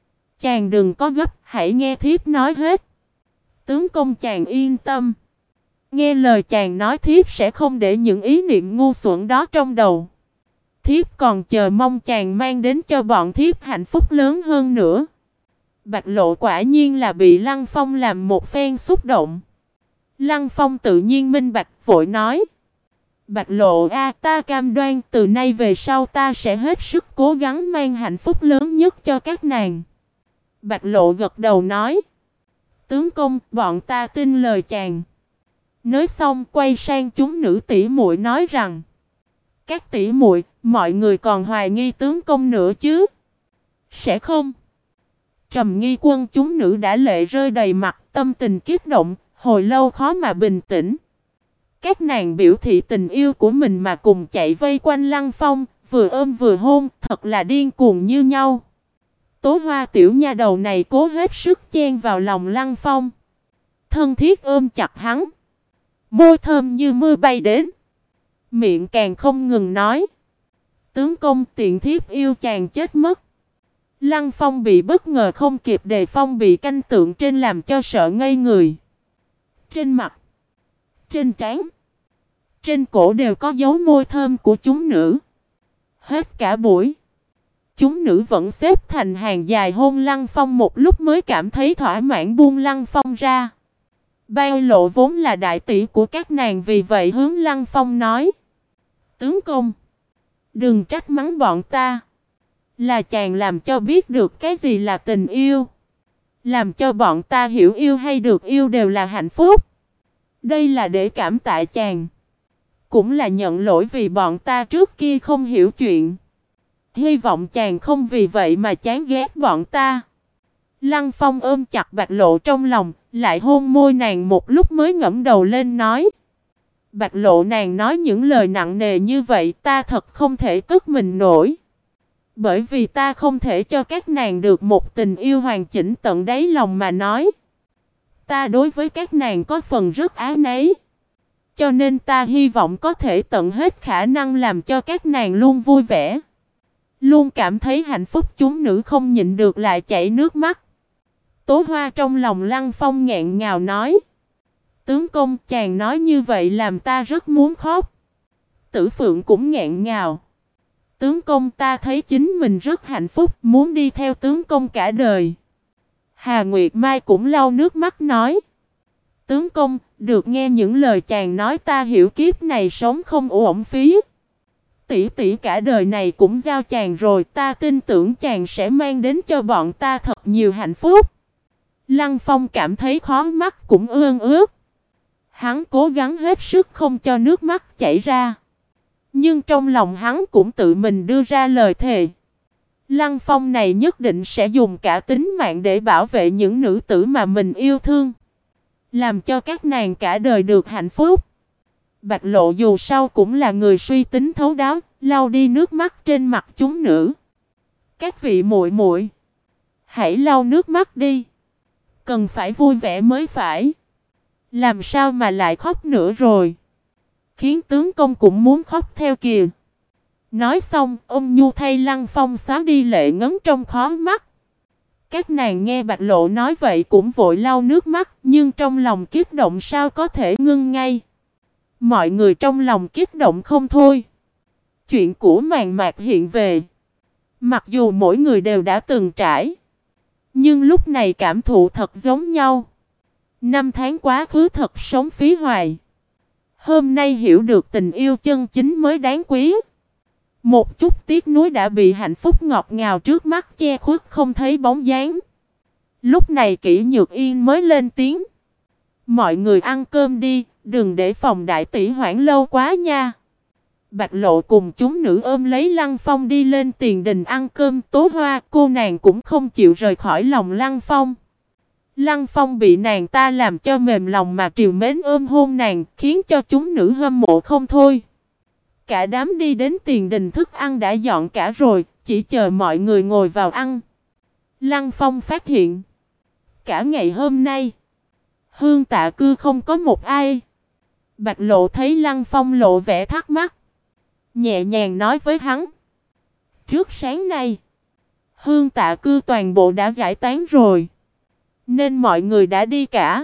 Chàng đừng có gấp, hãy nghe thiếp nói hết. Tướng công chàng yên tâm. Nghe lời chàng nói, thiếp sẽ không để những ý niệm ngu xuẩn đó trong đầu. Thiếp còn chờ mong chàng mang đến cho bọn thiếp hạnh phúc lớn hơn nữa. Bạch Lộ quả nhiên là bị Lăng Phong làm một phen xúc động. Lăng Phong tự nhiên minh bạch, vội nói. Bạch Lộ a, ta cam đoan từ nay về sau ta sẽ hết sức cố gắng mang hạnh phúc lớn nhất cho các nàng. Bạch Lộ gật đầu nói. Tướng công, bọn ta tin lời chàng. Nói xong quay sang chúng nữ tỷ muội nói rằng. Các tỷ muội, mọi người còn hoài nghi tướng công nữa chứ? Sẽ không? Trầm Nghi Quân chúng nữ đã lệ rơi đầy mặt, tâm tình kích động, hồi lâu khó mà bình tĩnh. Các nàng biểu thị tình yêu của mình mà cùng chạy vây quanh Lăng Phong, vừa ôm vừa hôn, thật là điên cuồng như nhau. Tố Hoa tiểu nha đầu này cố hết sức chen vào lòng Lăng Phong. Thân thiết ôm chặt hắn. Môi thơm như mưa bay đến. Miệng càng không ngừng nói. Tướng công, tiện thiếp yêu chàng chết mất. Lăng Phong bị bất ngờ không kịp đề phòng, bị canh tượng trên làm cho sợ ngây người. Trên mặt, trên trán, trên cổ đều có dấu môi thơm của chúng nữ. Hết cả buổi, chúng nữ vẫn xếp thành hàng dài hôn Lăng Phong, một lúc mới cảm thấy thỏa mãn buông Lăng Phong ra. Bao Lộ vốn là đại tỷ của các nàng, vì vậy hướng Lăng Phong nói. Tướng công, đừng trách mắng bọn ta. Là chàng làm cho biết được cái gì là tình yêu. Làm cho bọn ta hiểu yêu hay được yêu đều là hạnh phúc. Đây là để cảm tạ chàng. Cũng là nhận lỗi vì bọn ta trước kia không hiểu chuyện. Hy vọng chàng không vì vậy mà chán ghét bọn ta. Lăng Phong ôm chặt Bạch Lộ trong lòng, lại hôn môi nàng một lúc mới ngẩng đầu lên nói. Bạch Lộ, nàng nói những lời nặng nề như vậy ta thật không thể cất mình nổi. Bởi vì ta không thể cho các nàng được một tình yêu hoàn chỉnh tận đáy lòng mà nói. Ta đối với các nàng có phần rất áy náy. Cho nên ta hy vọng có thể tận hết khả năng làm cho các nàng luôn vui vẻ. Luôn cảm thấy hạnh phúc. Chúng nữ không nhịn được lại chảy nước mắt. Tố Hoa trong lòng Lăng Phong nghẹn ngào nói. Tướng công, chàng nói như vậy làm ta rất muốn khóc. Tử Phượng cũng nghẹn ngào. Tướng công, ta thấy chính mình rất hạnh phúc, muốn đi theo tướng công cả đời. Hà Nguyệt Mai cũng lau nước mắt nói. Tướng công, được nghe những lời chàng nói ta hiểu kiếp này sống không uổng phí. Tỷ tỷ cả đời này cũng giao chàng rồi, ta tin tưởng chàng sẽ mang đến cho bọn ta thật nhiều hạnh phúc. Lăng Phong cảm thấy khó mắt cũng ương ướt. Hắn cố gắng hết sức không cho nước mắt chảy ra. Nhưng trong lòng hắn cũng tự mình đưa ra lời thề. Lăng Phong này nhất định sẽ dùng cả tính mạng để bảo vệ những nữ tử mà mình yêu thương. Làm cho các nàng cả đời được hạnh phúc. Bạch Lộ dù sao cũng là người suy tính thấu đáo, lau đi nước mắt trên mặt chúng nữ. Các vị muội muội, hãy lau nước mắt đi. Cần phải vui vẻ mới phải. Làm sao mà lại khóc nữa rồi? Khiến tướng công cũng muốn khóc theo kìa. Nói xong, ông nhu thay Lăng Phong xóa đi lệ ngấn trong khóe mắt. Các nàng nghe Bạch Lộ nói vậy cũng vội lau nước mắt, nhưng trong lòng kích động sao có thể ngưng ngay. Mọi người trong lòng kích động không thôi. Chuyện của Màn Mạc hiện về. Mặc dù mỗi người đều đã từng trải, nhưng lúc này cảm thụ thật giống nhau. Năm tháng quá khứ thật sống phí hoài. Hôm nay hiểu được tình yêu chân chính mới đáng quý. Một chút tiếc nuối đã bị hạnh phúc ngọt ngào trước mắt che khuất không thấy bóng dáng. Lúc này Kỷ Nhược Yên mới lên tiếng. Mọi người ăn cơm đi, đừng để phòng đại tỷ hoãn lâu quá nha. Bạch Lộ cùng chúng nữ ôm lấy Lăng Phong đi lên tiền đình ăn cơm. Tố Hoa, cô nàng cũng không chịu rời khỏi lòng Lăng Phong. Lăng Phong bị nàng ta làm cho mềm lòng mà trìu mến ôm hôn nàng, khiến cho chúng nữ hâm mộ không thôi. Cả đám đi đến tiền đình, thức ăn đã dọn cả rồi, chỉ chờ mọi người ngồi vào ăn. Lăng Phong phát hiện, cả ngày hôm nay, Hương Tạ Cư không có một ai. Bạch Lộ thấy Lăng Phong lộ vẻ thắc mắc, nhẹ nhàng nói với hắn. Trước sáng nay, Hương Tạ Cư toàn bộ đã giải tán rồi, nên mọi người đã đi cả.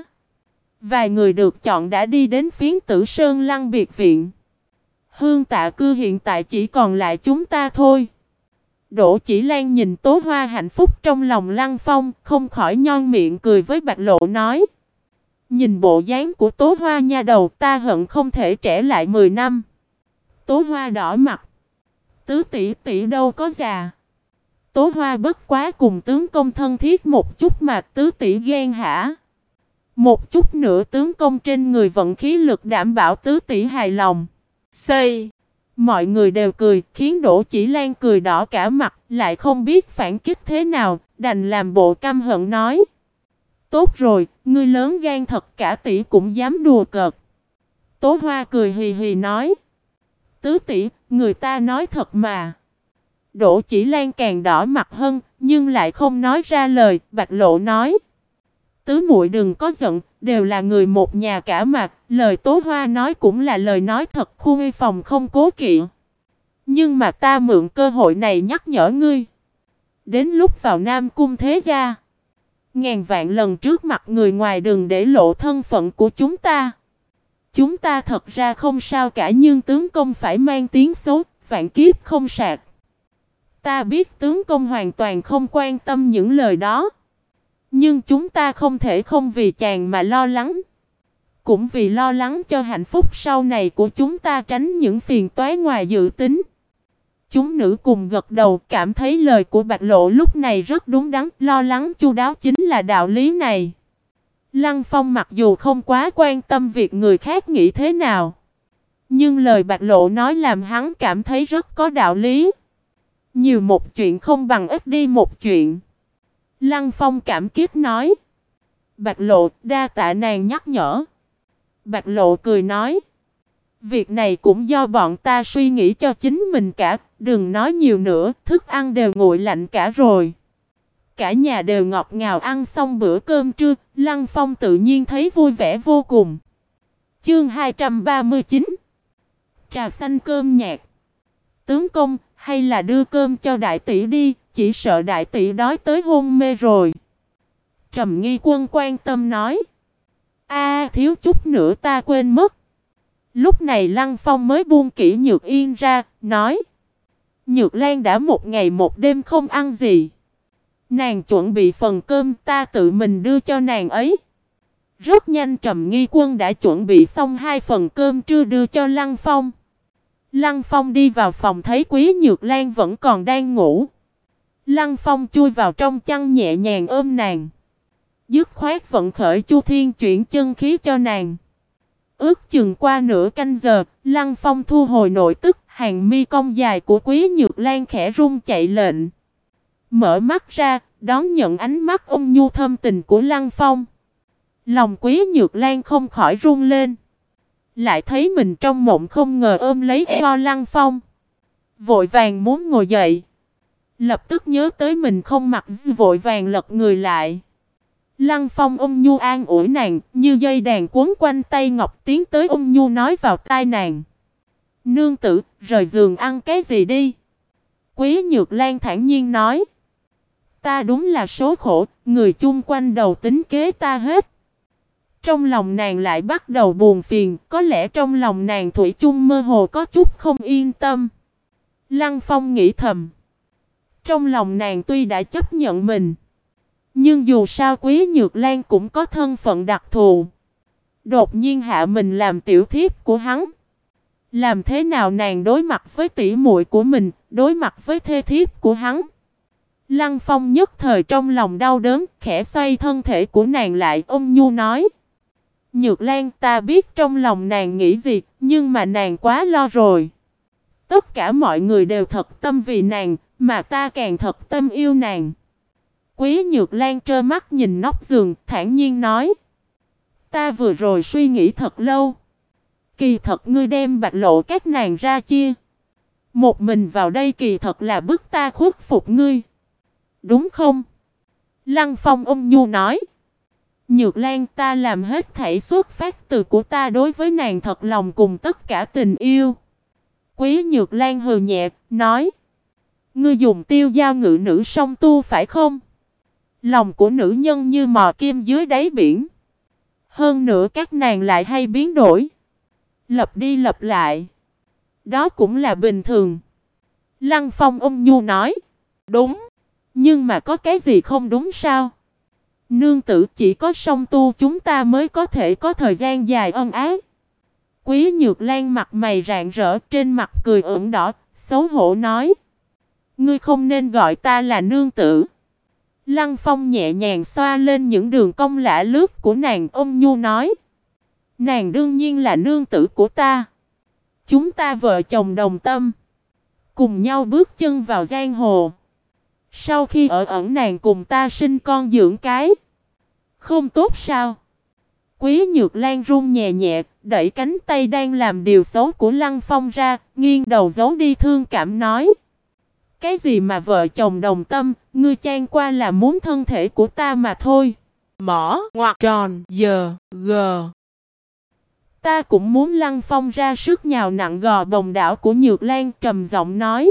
Vài người được chọn đã đi đến Phiến Tử Sơn Lăng biệt viện. Hương Tạ Cư hiện tại chỉ còn lại chúng ta thôi. Đỗ Chỉ Lan nhìn Tố Hoa hạnh phúc trong lòng Lăng Phong, không khỏi nhon miệng cười với Bạch Lộ nói. Nhìn bộ dáng của Tố Hoa nha đầu, ta hận không thể trẻ lại 10 năm. Tố Hoa đỏ mặt. Tứ tỷ tỷ đâu có già. Tố Hoa bất quá cùng tướng công thân thiết một chút mà tứ tỷ ghen hả? Một chút nữa tướng công trên người vận khí lực đảm bảo tứ tỷ hài lòng. Xây! Mọi người đều cười, khiến Đỗ Chỉ Lan cười đỏ cả mặt, lại không biết phản kích thế nào, đành làm bộ căm hận nói. Tốt rồi, ngươi lớn gan thật, cả tỷ cũng dám đùa cợt. Tố Hoa cười hì hì nói. Tứ tỷ, người ta nói thật mà. Đỗ Chỉ Lan càng đỏ mặt hơn, nhưng lại không nói ra lời. Bạch Lộ nói. Tứ muội đừng có giận, đều là người một nhà cả mà. Lời Tố Hoa nói cũng là lời nói thật, khuê phòng không cố kỵ. Nhưng mà ta mượn cơ hội này nhắc nhở ngươi. Đến lúc vào Nam Cung thế gia, ngàn vạn lần trước mặt người ngoài đừng để lộ thân phận của chúng ta. Chúng ta thật ra không sao cả, nhưng tướng công phải mang tiếng xấu, vạn kiếp không sạc. Ta biết tướng công hoàn toàn không quan tâm những lời đó. Nhưng chúng ta không thể không vì chàng mà lo lắng. Cũng vì lo lắng cho hạnh phúc sau này của chúng ta, tránh những phiền toái ngoài dự tính. Chúng nữ cùng gật đầu, cảm thấy lời của Bạch Lộ lúc này rất đúng đắn, lo lắng chu đáo chính là đạo lý này. Lăng Phong mặc dù không quá quan tâm việc người khác nghĩ thế nào, nhưng lời Bạch Lộ nói làm hắn cảm thấy rất có đạo lý. Nhiều một chuyện không bằng ít đi một chuyện. Lăng Phong cảm kích nói. Bạch Lộ, đa tạ nàng nhắc nhở. Bạch Lộ cười nói. Việc này cũng do bọn ta suy nghĩ cho chính mình cả, đừng nói nhiều nữa, thức ăn đều nguội lạnh cả rồi. Cả nhà đều ngọt ngào ăn xong bữa cơm trưa, Lăng Phong tự nhiên thấy vui vẻ vô cùng. Chương 239. Trà xanh cơm nhạt. Tướng công, hay là đưa cơm cho đại tỷ đi, chỉ sợ đại tỷ đói tới hôn mê rồi. Trầm Nghi Quân quan tâm nói. Thiếu chút nữa ta quên mất. Lúc này Lăng Phong mới buông Kỷ Nhược Yên ra, nói. Nhược Lan đã một ngày một đêm không ăn gì. Nàng chuẩn bị phần cơm, ta tự mình đưa cho nàng ấy. Rất nhanh Trầm Nghi Quân đã chuẩn bị xong 2 phần cơm trưa đưa cho Lăng Phong. Lăng Phong đi vào phòng thấy Quý Nhược Lan vẫn còn đang ngủ. Lăng Phong chui vào trong chăn nhẹ nhàng ôm nàng. Dứt khoát vận khởi Chu Thiên chuyển chân khí cho nàng. Ước chừng qua nửa canh giờ, Lăng Phong thu hồi nội tức, hàng mi cong dài của Quý Nhược Lan khẽ rung chạy lệnh. Mở mắt ra, đón nhận ánh mắt ôn nhu thâm tình của Lăng Phong. Lòng Quý Nhược Lan không khỏi run lên. Lại thấy mình trong mộng không ngờ ôm lấy eo Lăng Phong. Vội vàng muốn ngồi dậy. Lập tức nhớ tới mình không mặc, vội vàng lật người lại. Lăng Phong ôm nhu an ủi nàng, như dây đàn quấn quanh tay ngọc, tiến tới ôm nhu nói vào tai nàng. Nương tử, rời giường ăn cái gì đi. Quý Nhược Lan thản nhiên nói. Ta đúng là số khổ, người chung quanh đầu tính kế ta hết. Trong lòng nàng lại bắt đầu buồn phiền, có lẽ trong lòng nàng thủy chung mơ hồ có chút không yên tâm. Lăng Phong nghĩ thầm. Trong lòng nàng tuy đã chấp nhận mình, nhưng dù sao Quý Nhược Lan cũng có thân phận đặc thù. Đột nhiên hạ mình làm tiểu thiếp của hắn. Làm thế nào nàng đối mặt với tỷ muội của mình, đối mặt với thê thiếp của hắn. Lăng Phong nhất thời trong lòng đau đớn, khẽ xoay thân thể của nàng lại, ôm nhu nói. Nhược Lan, ta biết trong lòng nàng nghĩ gì, nhưng mà nàng quá lo rồi. Tất cả mọi người đều thật tâm vì nàng, mà ta càng thật tâm yêu nàng. Quý Nhược Lan trơ mắt nhìn nóc giường, thản nhiên nói. Ta vừa rồi suy nghĩ thật lâu. Kỳ thật ngươi đem Bạch Lộ các nàng ra chia. Một mình vào đây kỳ thật là bức ta khuất phục ngươi. Đúng không? Lăng Phong ôm nhu nói. Nhược Lan, ta làm hết thảy xuất phát từ của ta đối với nàng thật lòng cùng tất cả tình yêu. Quý Nhược Lan hừ nhẹ, nói. Ngươi dùng tiêu giao ngự nữ song tu phải không? Lòng của nữ nhân như mò kim dưới đáy biển. Hơn nữa các nàng lại hay biến đổi. Lặp đi lặp lại. Đó cũng là bình thường. Lăng Phong ôm nhu nói. Đúng. Nhưng mà có cái gì không đúng sao? Nương tử, chỉ có song tu chúng ta mới có thể có thời gian dài ân ái. Quý Nhược Lan mặt mày rạng rỡ, trên mặt cười ửng đỏ, xấu hổ nói. ngươi không nên gọi ta là nương tử. Lăng Phong nhẹ nhàng xoa lên những đường cong lạ lướt của nàng, ôn nhu nói. Nàng đương nhiên là nương tử của ta. Chúng ta vợ chồng đồng tâm, cùng nhau bước chân vào giang hồ. Sau khi ở ẩn nàng cùng ta sinh con dưỡng cái, không tốt sao? Quý Nhược Lan run nhẹ nhẹ, đẩy cánh tay đang làm điều xấu của Lăng Phong ra, nghiêng đầu giấu đi thương cảm nói. Cái gì mà vợ chồng đồng tâm, ngươi chan qua là muốn thân thể của ta mà thôi. Mỏ, ngoặc, tròn, giờ, gờ. Ta cũng muốn. Lăng Phong ra sức nhào nặng gò bồng đảo của Nhược Lan, trầm giọng nói.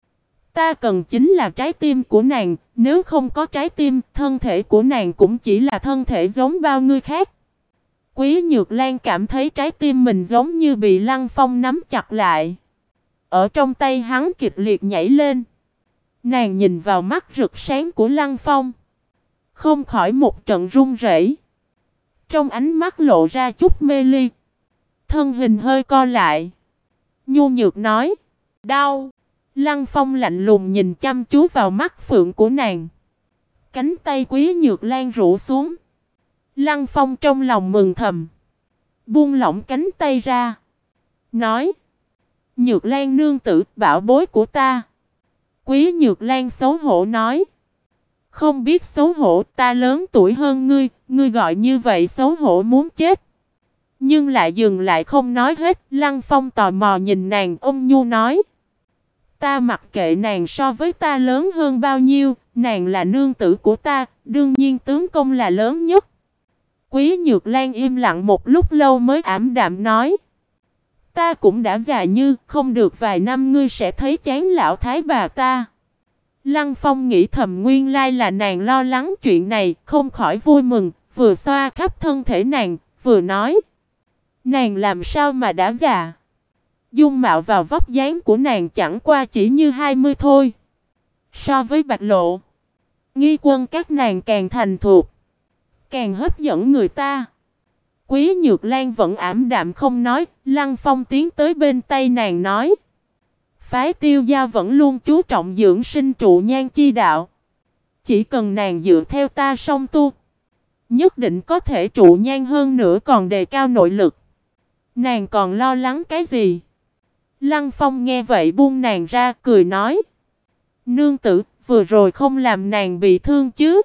Ta cần chính là trái tim của nàng, nếu không có trái tim, thân thể của nàng cũng chỉ là thân thể giống bao người khác. Quý Nhược Lan cảm thấy trái tim mình giống như bị Lăng Phong nắm chặt lại. Ở trong tay hắn kịch liệt nhảy lên. Nàng nhìn vào mắt rực sáng của Lăng Phong, không khỏi một trận run rẩy. Trong ánh mắt lộ ra chút mê ly. Thân hình hơi co lại, nhu nhược nói. Đau. Lăng Phong lạnh lùng nhìn chăm chú vào mắt phượng của nàng. Cánh tay Quý Nhược Lan rũ xuống. Lăng Phong trong lòng mừng thầm, buông lỏng cánh tay ra, nói. Nhược Lan nương tử, bảo bối của ta. Quý Nhược Lan xấu hổ nói. Không biết xấu hổ, ta lớn tuổi hơn ngươi, ngươi gọi như vậy xấu hổ muốn chết. Nhưng lại dừng lại không nói hết. Lăng Phong tò mò nhìn nàng, ôn nhu nói. Ta mặc kệ nàng so với ta lớn hơn bao nhiêu, nàng là nương tử của ta, đương nhiên tướng công là lớn nhất. Quý Nhược Lan im lặng một lúc lâu mới ảm đạm nói. Ta cũng đã già như, không được vài năm ngươi sẽ thấy chán lão thái bà ta. Lăng Phong nghĩ thầm nguyên lai là nàng lo lắng chuyện này, không khỏi vui mừng, vừa xoa khắp thân thể nàng, vừa nói. Nàng làm sao mà đã già? Dung mạo vào vóc dáng của nàng chẳng qua chỉ như 20 thôi. So với Bạch Lộ, Nghi Quân các nàng càng thành thục, càng hấp dẫn người ta. Quý Nhược Lan vẫn ảm đạm không nói. Lăng Phong tiến tới bên tay nàng nói. Phái Tiêu gia vẫn luôn chú trọng dưỡng sinh trụ nhan chi đạo. Chỉ cần nàng dựa theo ta song tu, nhất định có thể trụ nhan hơn nữa, còn đề cao nội lực. Nàng còn lo lắng cái gì? Lăng Phong nghe vậy buông nàng ra, cười nói. Nương tử, vừa rồi không làm nàng bị thương chứ?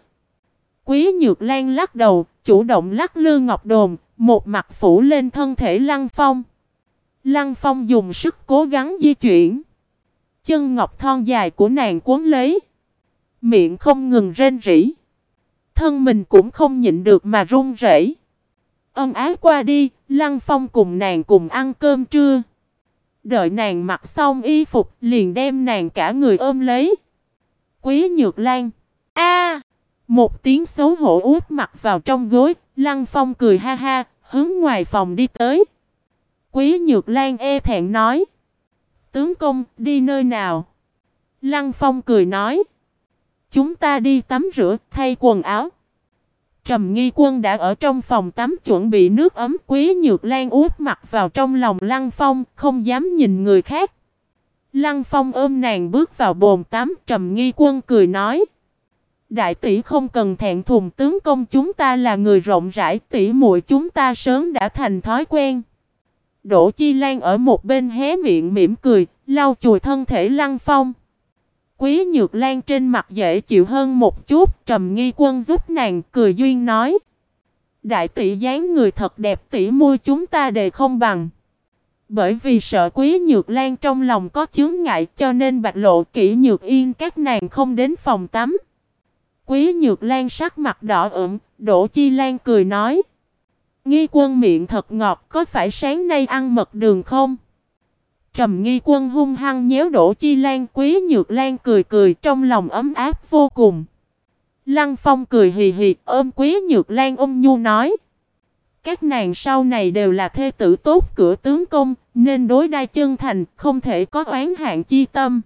Quý Nhược Lan lắc đầu, chủ động lắc lư ngọc đồn, một mặt phủ lên thân thể Lăng Phong. Lăng Phong dùng sức cố gắng di chuyển. Chân ngọc thon dài của nàng cuốn lấy, miệng không ngừng rên rỉ. Thân mình cũng không nhịn được mà run rẩy. Ân ái qua đi, Lăng Phong cùng nàng cùng ăn cơm trưa. Đợi nàng mặc xong y phục, liền đem nàng cả người ôm lấy. Quý Nhược Lan. A! Một tiếng xấu hổ úp mặt vào trong gối. Lăng Phong cười ha ha, hướng ngoài phòng đi tới. Quý Nhược Lan e thẹn nói. Tướng công, đi nơi nào? Lăng Phong cười nói. Chúng ta đi tắm rửa, thay quần áo. Trầm Nghi Quân đã ở trong phòng tắm chuẩn bị nước ấm. Quý Nhược Lan úp mặt vào trong lòng Lăng Phong, không dám nhìn người khác. Lăng Phong ôm nàng bước vào bồn tắm. Trầm Nghi Quân cười nói. Đại tỷ không cần thẹn thùng, tướng công chúng ta là người rộng rãi, tỷ muội chúng ta sớm đã thành thói quen. Đỗ Chi Lan ở một bên hé miệng mỉm cười, lau chùi thân thể Lăng Phong. Quý Nhược Lan trên mặt dễ chịu hơn một chút. Trầm Nghi Quân giúp nàng cười duyên nói. Đại tỷ dáng người thật đẹp, tỷ muội chúng ta đều không bằng. Bởi vì sợ Quý Nhược Lan trong lòng có chướng ngại, cho nên Bạch Lộ, Kỷ Nhược Yên các nàng không đến phòng tắm. Quý Nhược Lan sắc mặt đỏ ửng. Đỗ Chi Lan cười nói. Nghi Quân miệng thật ngọt, có phải sáng nay ăn mật đường không? Trầm Nghi Quân hung hăng nhéo Đỗ Chi Lan. Quý Nhược Lan cười cười, trong lòng ấm áp vô cùng. Lăng Phong cười hì hì, ôm Quý Nhược Lan ôm nhu nói. Các nàng sau này đều là thê tử tốt cửa tướng công, nên đối đai chân thành, không thể có oán hạn chi tâm.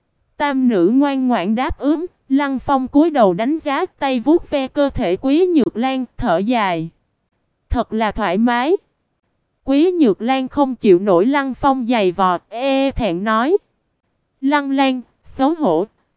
Tam nữ ngoan ngoãn đáp ứng. Lăng Phong cúi đầu đánh giá, tay vuốt ve cơ thể Quý Nhược Lan, thở dài. Thật là thoải mái. Quý Nhược Lan không chịu nổi Lăng Phong giày vò, thẹn nói. Lăng Lan, xấu hổ,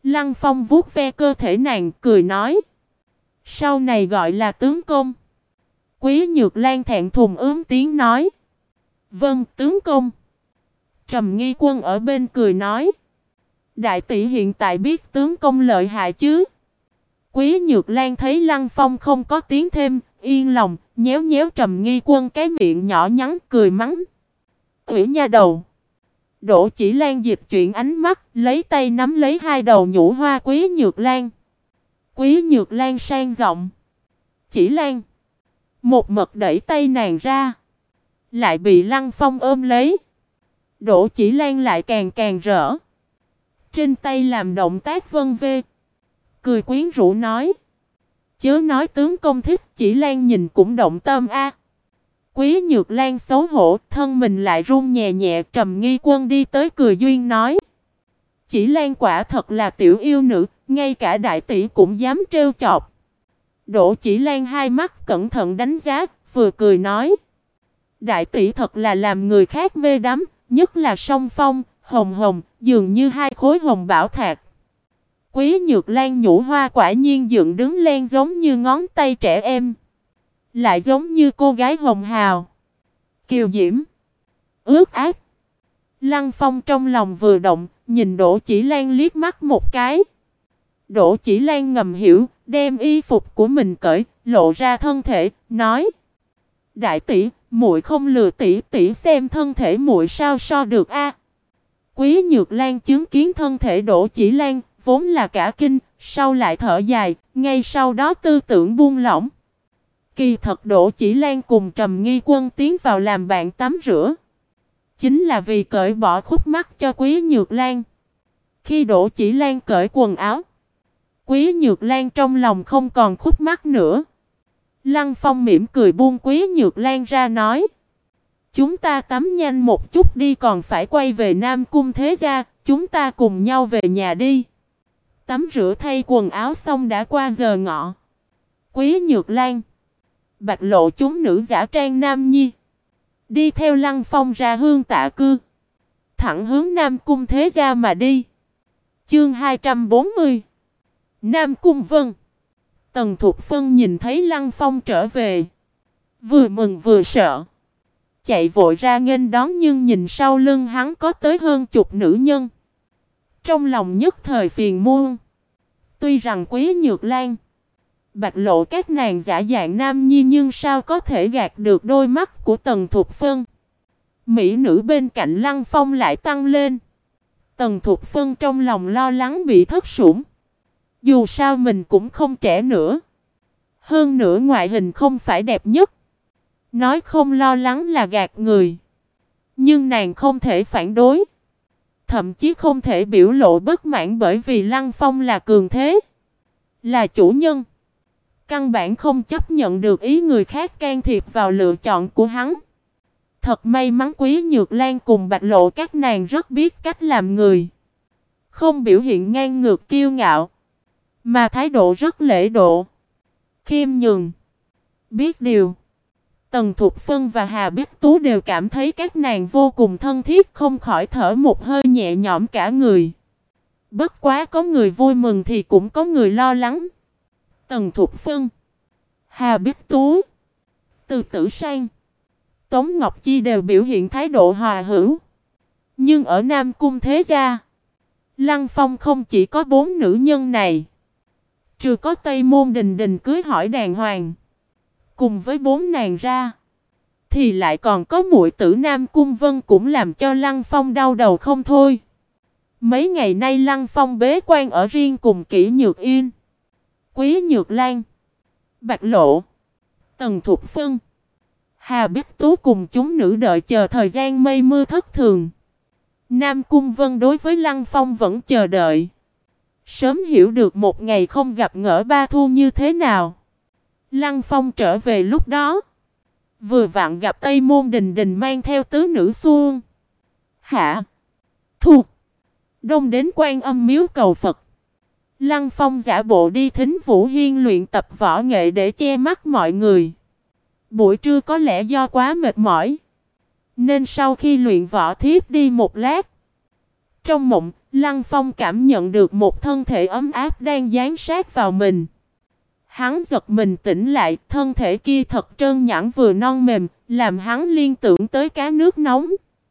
Lăng Phong vuốt ve cơ thể nàng, cười nói. Sau này gọi là tướng công. Quý Nhược Lan thẹn thùng tiếng nói. Vâng, tướng công. Trầm Nghi Quân ở bên cười nói. Đại tỷ hiện tại biết tướng công lợi hại chứ. Quý Nhược Lan thấy Lăng Phong không có tiếng thêm, yên lòng, nhéo nhéo Trầm Nghi Quân cái miệng nhỏ nhắn, cười mắng. Ủy nha đầu. Đỗ Chỉ Lan dịch chuyển ánh mắt, lấy tay nắm lấy hai đầu nhũ hoa Quý Nhược Lan. Quý Nhược Lan sang giọng. Chỉ Lan. Một mật đẩy tay nàng ra. Lại bị Lăng Phong ôm lấy. Đỗ Chỉ Lan lại càng càng rỡ. Trên tay làm động tác vân vê. Cười quyến rũ nói. Chớ nói tướng công thích, Chỉ Lan nhìn cũng động tâm a. Quý Nhược Lan xấu hổ, thân mình lại run nhẹ nhẹ. Trầm Nghi Quân đi tới cười duyên nói. Chỉ Lan quả thật là tiểu yêu nữ, ngay cả đại tỷ cũng dám trêu chọc. Đỗ Chỉ Lan hai mắt cẩn thận đánh giá, vừa cười nói. Đại tỷ thật là làm người khác mê đắm, nhất là song phong, hồng hồng, dường như hai khối hồng bảo thạch. Quý Nhược Lan nhũ hoa quả nhiên dựng đứng lên giống như ngón tay trẻ em. Lại giống như cô gái hồng hào. Kiều diễm. Ướt át. Lăng Phong trong lòng vừa động, nhìn Đỗ Chỉ Lan liếc mắt một cái. Đỗ Chỉ Lan ngầm hiểu, đem y phục của mình cởi, lộ ra thân thể, nói. Đại tỷ, muội không lừa tỷ, tỷ xem thân thể muội sao so được a. Quý Nhược Lan chứng kiến thân thể Đỗ Chỉ Lan, vốn là cả kinh, sau lại thở dài, ngay sau đó tư tưởng buông lỏng. Kỳ thật Đỗ Chỉ Lan cùng Trầm Nghi Quân tiến vào làm bạn tắm rửa. Chính là vì cởi bỏ khúc mắc cho Quý Nhược Lan. Khi Đỗ Chỉ Lan cởi quần áo, Quý Nhược Lan trong lòng không còn khúc mắc nữa. Lăng Phong mỉm cười buông Quý Nhược Lan ra nói. Chúng ta tắm nhanh một chút đi, còn phải quay về Nam Cung thế gia, chúng ta cùng nhau về nhà đi. Tắm rửa thay quần áo xong đã qua giờ ngọ. Quý Nhược Lan, Bạch Lộ chúng nữ giả trang nam nhi, đi theo Lăng Phong ra Hương Tạ Cư, thẳng hướng Nam Cung thế gia mà đi. Chương 240. Nam Cung Vân. Tần Thục Phân nhìn thấy Lăng Phong trở về, vừa mừng vừa sợ, chạy vội ra nghênh đón, nhưng nhìn sau lưng hắn có tới hơn chục nữ nhân, trong lòng nhất thời phiền muôn. Tuy rằng Quý Nhược Lan, Bạch Lộ các nàng giả dạng nam nhi, nhưng sao có thể gạt được đôi mắt của Tần Thục Phân. Mỹ nữ bên cạnh Lăng Phong lại tăng lên. Tần Thục Phân trong lòng lo lắng bị thất sủng. Dù sao mình cũng không trẻ nữa. Hơn nữa ngoại hình không phải đẹp nhất. Nói không lo lắng là gạt người. Nhưng nàng không thể phản đối. Thậm chí không thể biểu lộ bất mãn, bởi vì Lăng Phong là cường thế, là chủ nhân. Căn bản không chấp nhận được ý người khác can thiệp vào lựa chọn của hắn. Thật may mắn Quý Nhược Lan cùng Bạch Lộ các nàng rất biết cách làm người. Không biểu hiện ngang ngược kiêu ngạo, mà thái độ rất lễ độ, khiêm nhường, biết điều. Tần Thục Phân và Hà Bích Tú đều cảm thấy các nàng vô cùng thân thiết, không khỏi thở một hơi nhẹ nhõm cả người. Bất quá có người vui mừng thì cũng có người lo lắng. Tần Thục Phân, Hà Bích Tú, Từ Tử Sang, Tống Ngọc Chi đều biểu hiện thái độ hòa hữu. Nhưng ở Nam Cung thế gia, Lăng Phong không chỉ có 4 nữ nhân này. Trừ có Tây Môn Đình Đình cưới hỏi đàng hoàng, cùng với 4 nàng ra, thì lại còn có muội tử Nam Cung Vân, cũng làm cho Lăng Phong đau đầu không thôi. Mấy ngày nay Lăng Phong bế quan ở riêng cùng Kỷ Nhược Yên, Quý Nhược Lan, Bạch Lộ, Tần Thục Phân, Hà Bích Tú cùng chúng nữ đợi chờ thời gian mây mưa thất thường. Nam Cung Vân đối với Lăng Phong vẫn chờ đợi, sớm hiểu được một ngày không gặp gỡ ba thu như thế nào. Lăng Phong trở về lúc đó, vừa vặn gặp Tây Môn Đình Đình mang theo tứ nữ Xuân, Hạ, Thu, Đông đến Quan Âm miếu cầu Phật. Lăng Phong giả bộ đi Thính Vũ Hiên luyện tập võ nghệ để che mắt mọi người. Buổi trưa có lẽ do quá mệt mỏi, nên sau khi luyện võ thiếp đi một lát. Trong mộng, Lăng Phong cảm nhận được một thân thể ấm áp đang dán sát vào mình. Hắn giật mình tỉnh lại, thân thể kia thật trơn nhẵn vừa non mềm, làm hắn liên tưởng tới cá nước nóng.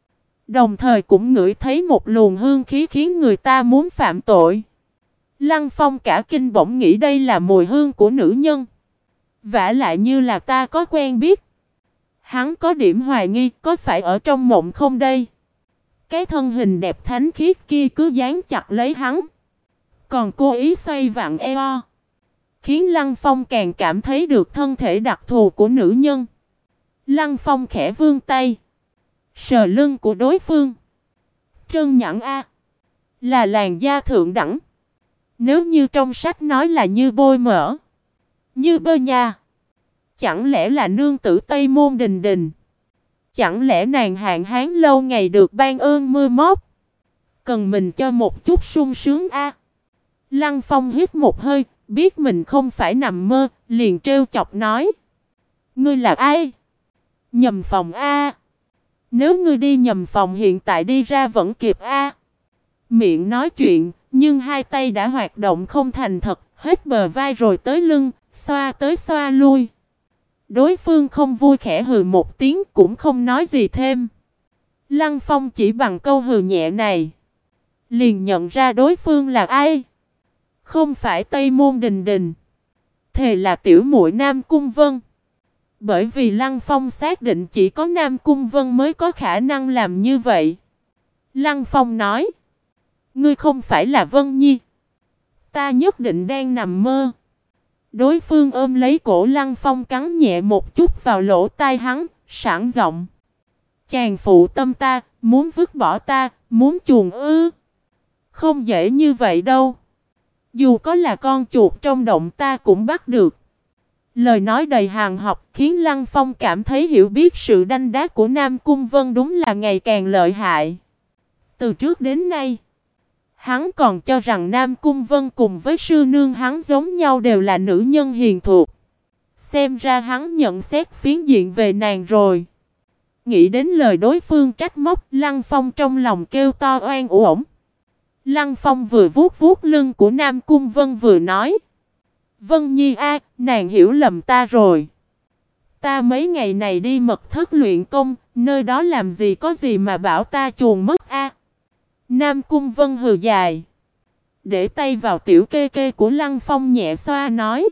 Đồng thời cũng ngửi thấy một luồng hương khí khiến người ta muốn phạm tội. Lăng Phong cả kinh bỗng nghĩ đây là mùi hương của nữ nhân. Vả lại như là ta có quen biết. Hắn có điểm hoài nghi có phải ở trong mộng không đây. Cái thân hình đẹp thánh khiết kia cứ dán chặt lấy hắn. Còn cố ý xoay vặn eo. Khiến Lăng Phong càng cảm thấy được thân thể đặc thù của nữ nhân. Lăng Phong khẽ vươn tay. Sờ lưng của đối phương. Trơn nhẵn a. Là làn da thượng đẳng. Nếu như trong sách nói là như bôi mỡ. Như bơ nha. Chẳng lẽ là nương tử Tây Môn Đình Đình? Chẳng lẽ nàng hạn hán lâu ngày được ban ơn mưa móc? Cần mình cho một chút sung sướng a. Lăng Phong hít một hơi, biết mình không phải nằm mơ, liền trêu chọc nói. Ngươi là ai? Nhầm phòng a. Nếu ngươi đi nhầm phòng hiện tại đi ra vẫn kịp a. Miệng nói chuyện, nhưng hai tay đã hoạt động không thành thật, hết bờ vai rồi tới lưng, xoa tới xoa lui. Đối phương không vui khẽ hừ một tiếng cũng không nói gì thêm. Lăng Phong chỉ bằng câu hừ nhẹ này liền nhận ra đối phương là ai. Không phải Tây Môn Đình Đình. Thề là tiểu muội Nam Cung Vân. Bởi vì Lăng Phong xác định chỉ có Nam Cung Vân mới có khả năng làm như vậy. Lăng Phong nói. Ngươi không phải là Vân Nhi. Ta nhất định đang nằm mơ. Đối phương ôm lấy cổ Lăng Phong cắn nhẹ một chút vào lỗ tai hắn, sảng giọng. Chàng phụ tâm ta, muốn vứt bỏ ta, muốn chuồn ư. Không dễ như vậy đâu. Dù có là con chuột trong động ta cũng bắt được. Lời nói đầy hàn học khiến Lăng Phong cảm thấy hiểu biết sự đanh đá của Nam Cung Vân đúng là ngày càng lợi hại. Từ trước đến nay, hắn còn cho rằng Nam Cung Vân cùng với sư nương hắn giống nhau đều là nữ nhân hiền thục. Xem ra hắn nhận xét phiến diện về nàng rồi. Nghĩ đến lời đối phương trách móc, Lăng Phong trong lòng kêu to oan uổng. Lăng Phong vừa vuốt vuốt lưng của Nam Cung Vân vừa nói. Vân Nhi a, nàng hiểu lầm ta rồi. Ta mấy ngày này đi mật thất luyện công, nơi đó làm gì có gì mà bảo ta chuồn mất a. Nam Cung Vân hừ dài. Để tay vào tiểu kê kê của Lăng Phong nhẹ xoa nói.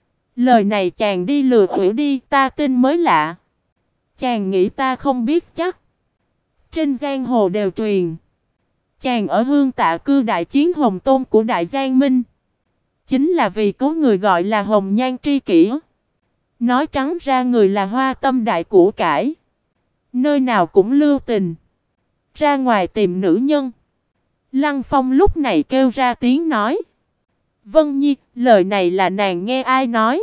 Lời này chàng đi lừa ủy đi, ta tin mới lạ. Chàng nghĩ ta không biết chắc. Trên giang hồ đều truyền. Chàng ở Hương Tạ Cư đại chiến Hồng Tôn của Đại Giang Minh. Chính là vì có người gọi là Hồng Nhan tri kỷ. Nói trắng ra người là hoa tâm đại của cải. Nơi nào cũng lưu tình. Ra ngoài tìm nữ nhân. Lăng Phong lúc này kêu ra tiếng nói. Vân Nhi, lời này là nàng nghe ai nói?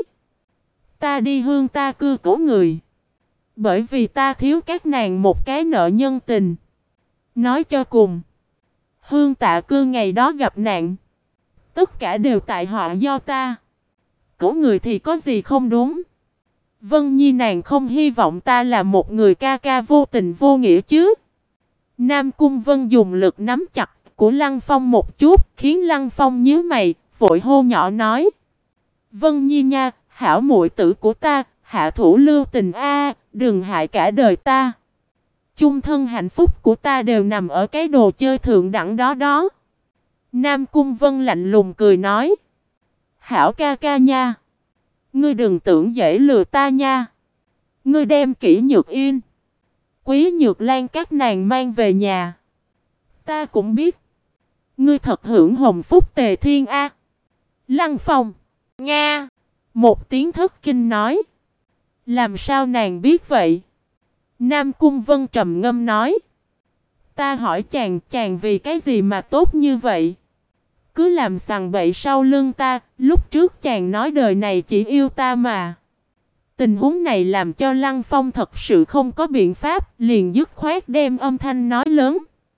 Ta đi Hương Ta Cư của người. Bởi vì ta thiếu các nàng một cái nợ nhân tình. Nói cho cùng. Hương Tạ Cư ngày đó gặp nạn. Tất cả đều tại họa do ta. Của người thì có gì không đúng. Vân Nhi nàng không hy vọng ta là một người ca ca vô tình vô nghĩa chứ. Nam Cung Vân dùng lực nắm chặt của Lăng Phong một chút, khiến Lăng Phong nhíu mày, vội hô nhỏ nói. Vân Nhi nha, hảo muội tử của ta, hạ thủ lưu tình a, đừng hại cả đời ta. Chung thân hạnh phúc của ta đều nằm ở cái đồ chơi thượng đẳng đó đó. Nam Cung Vân lạnh lùng cười nói. Hảo ca ca nha. Ngươi đừng tưởng dễ lừa ta nha. Ngươi đem Kỷ Nhược Yên, Quý Nhược Lan các nàng mang về nhà. Ta cũng biết. Ngươi thật hưởng hồng phúc tề thiên a. Lăng Phong. Nga. Một tiếng thất kinh nói. Làm sao nàng biết vậy? Nam Cung Vân trầm ngâm nói. Ta hỏi chàng vì cái gì mà tốt như vậy? Cứ làm sằng bậy sau lưng ta, lúc trước chàng nói đời này chỉ yêu ta mà. Tình huống này làm cho Lăng Phong thật sự không có biện pháp, liền dứt khoát đem âm thanh nói lớn.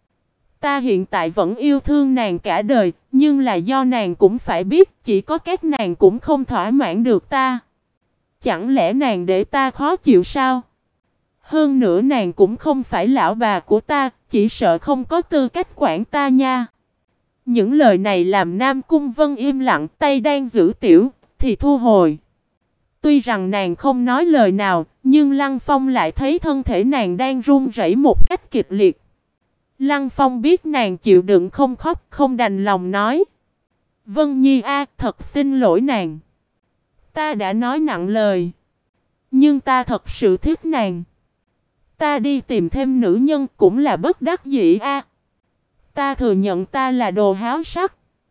Ta hiện tại vẫn yêu thương nàng cả đời, nhưng là do nàng cũng phải biết, chỉ có các nàng cũng không thỏa mãn được ta. Chẳng lẽ nàng để ta khó chịu sao? Hơn nữa nàng cũng không phải lão bà của ta, chỉ sợ không có tư cách quản ta nha. Những lời này làm Nam Cung Vân im lặng, tay đang giữ tiểu thì thu hồi. Tuy rằng nàng không nói lời nào, nhưng Lăng Phong lại thấy thân thể nàng đang run rẩy một cách kịch liệt. Lăng Phong biết nàng chịu đựng không khóc, không đành lòng nói: Vân Nhi a, thật xin lỗi nàng. Ta đã nói nặng lời, nhưng ta thật sự thích nàng. Ta đi tìm thêm nữ nhân cũng là bất đắc dĩ a. Ta thừa nhận ta là đồ háo sắc.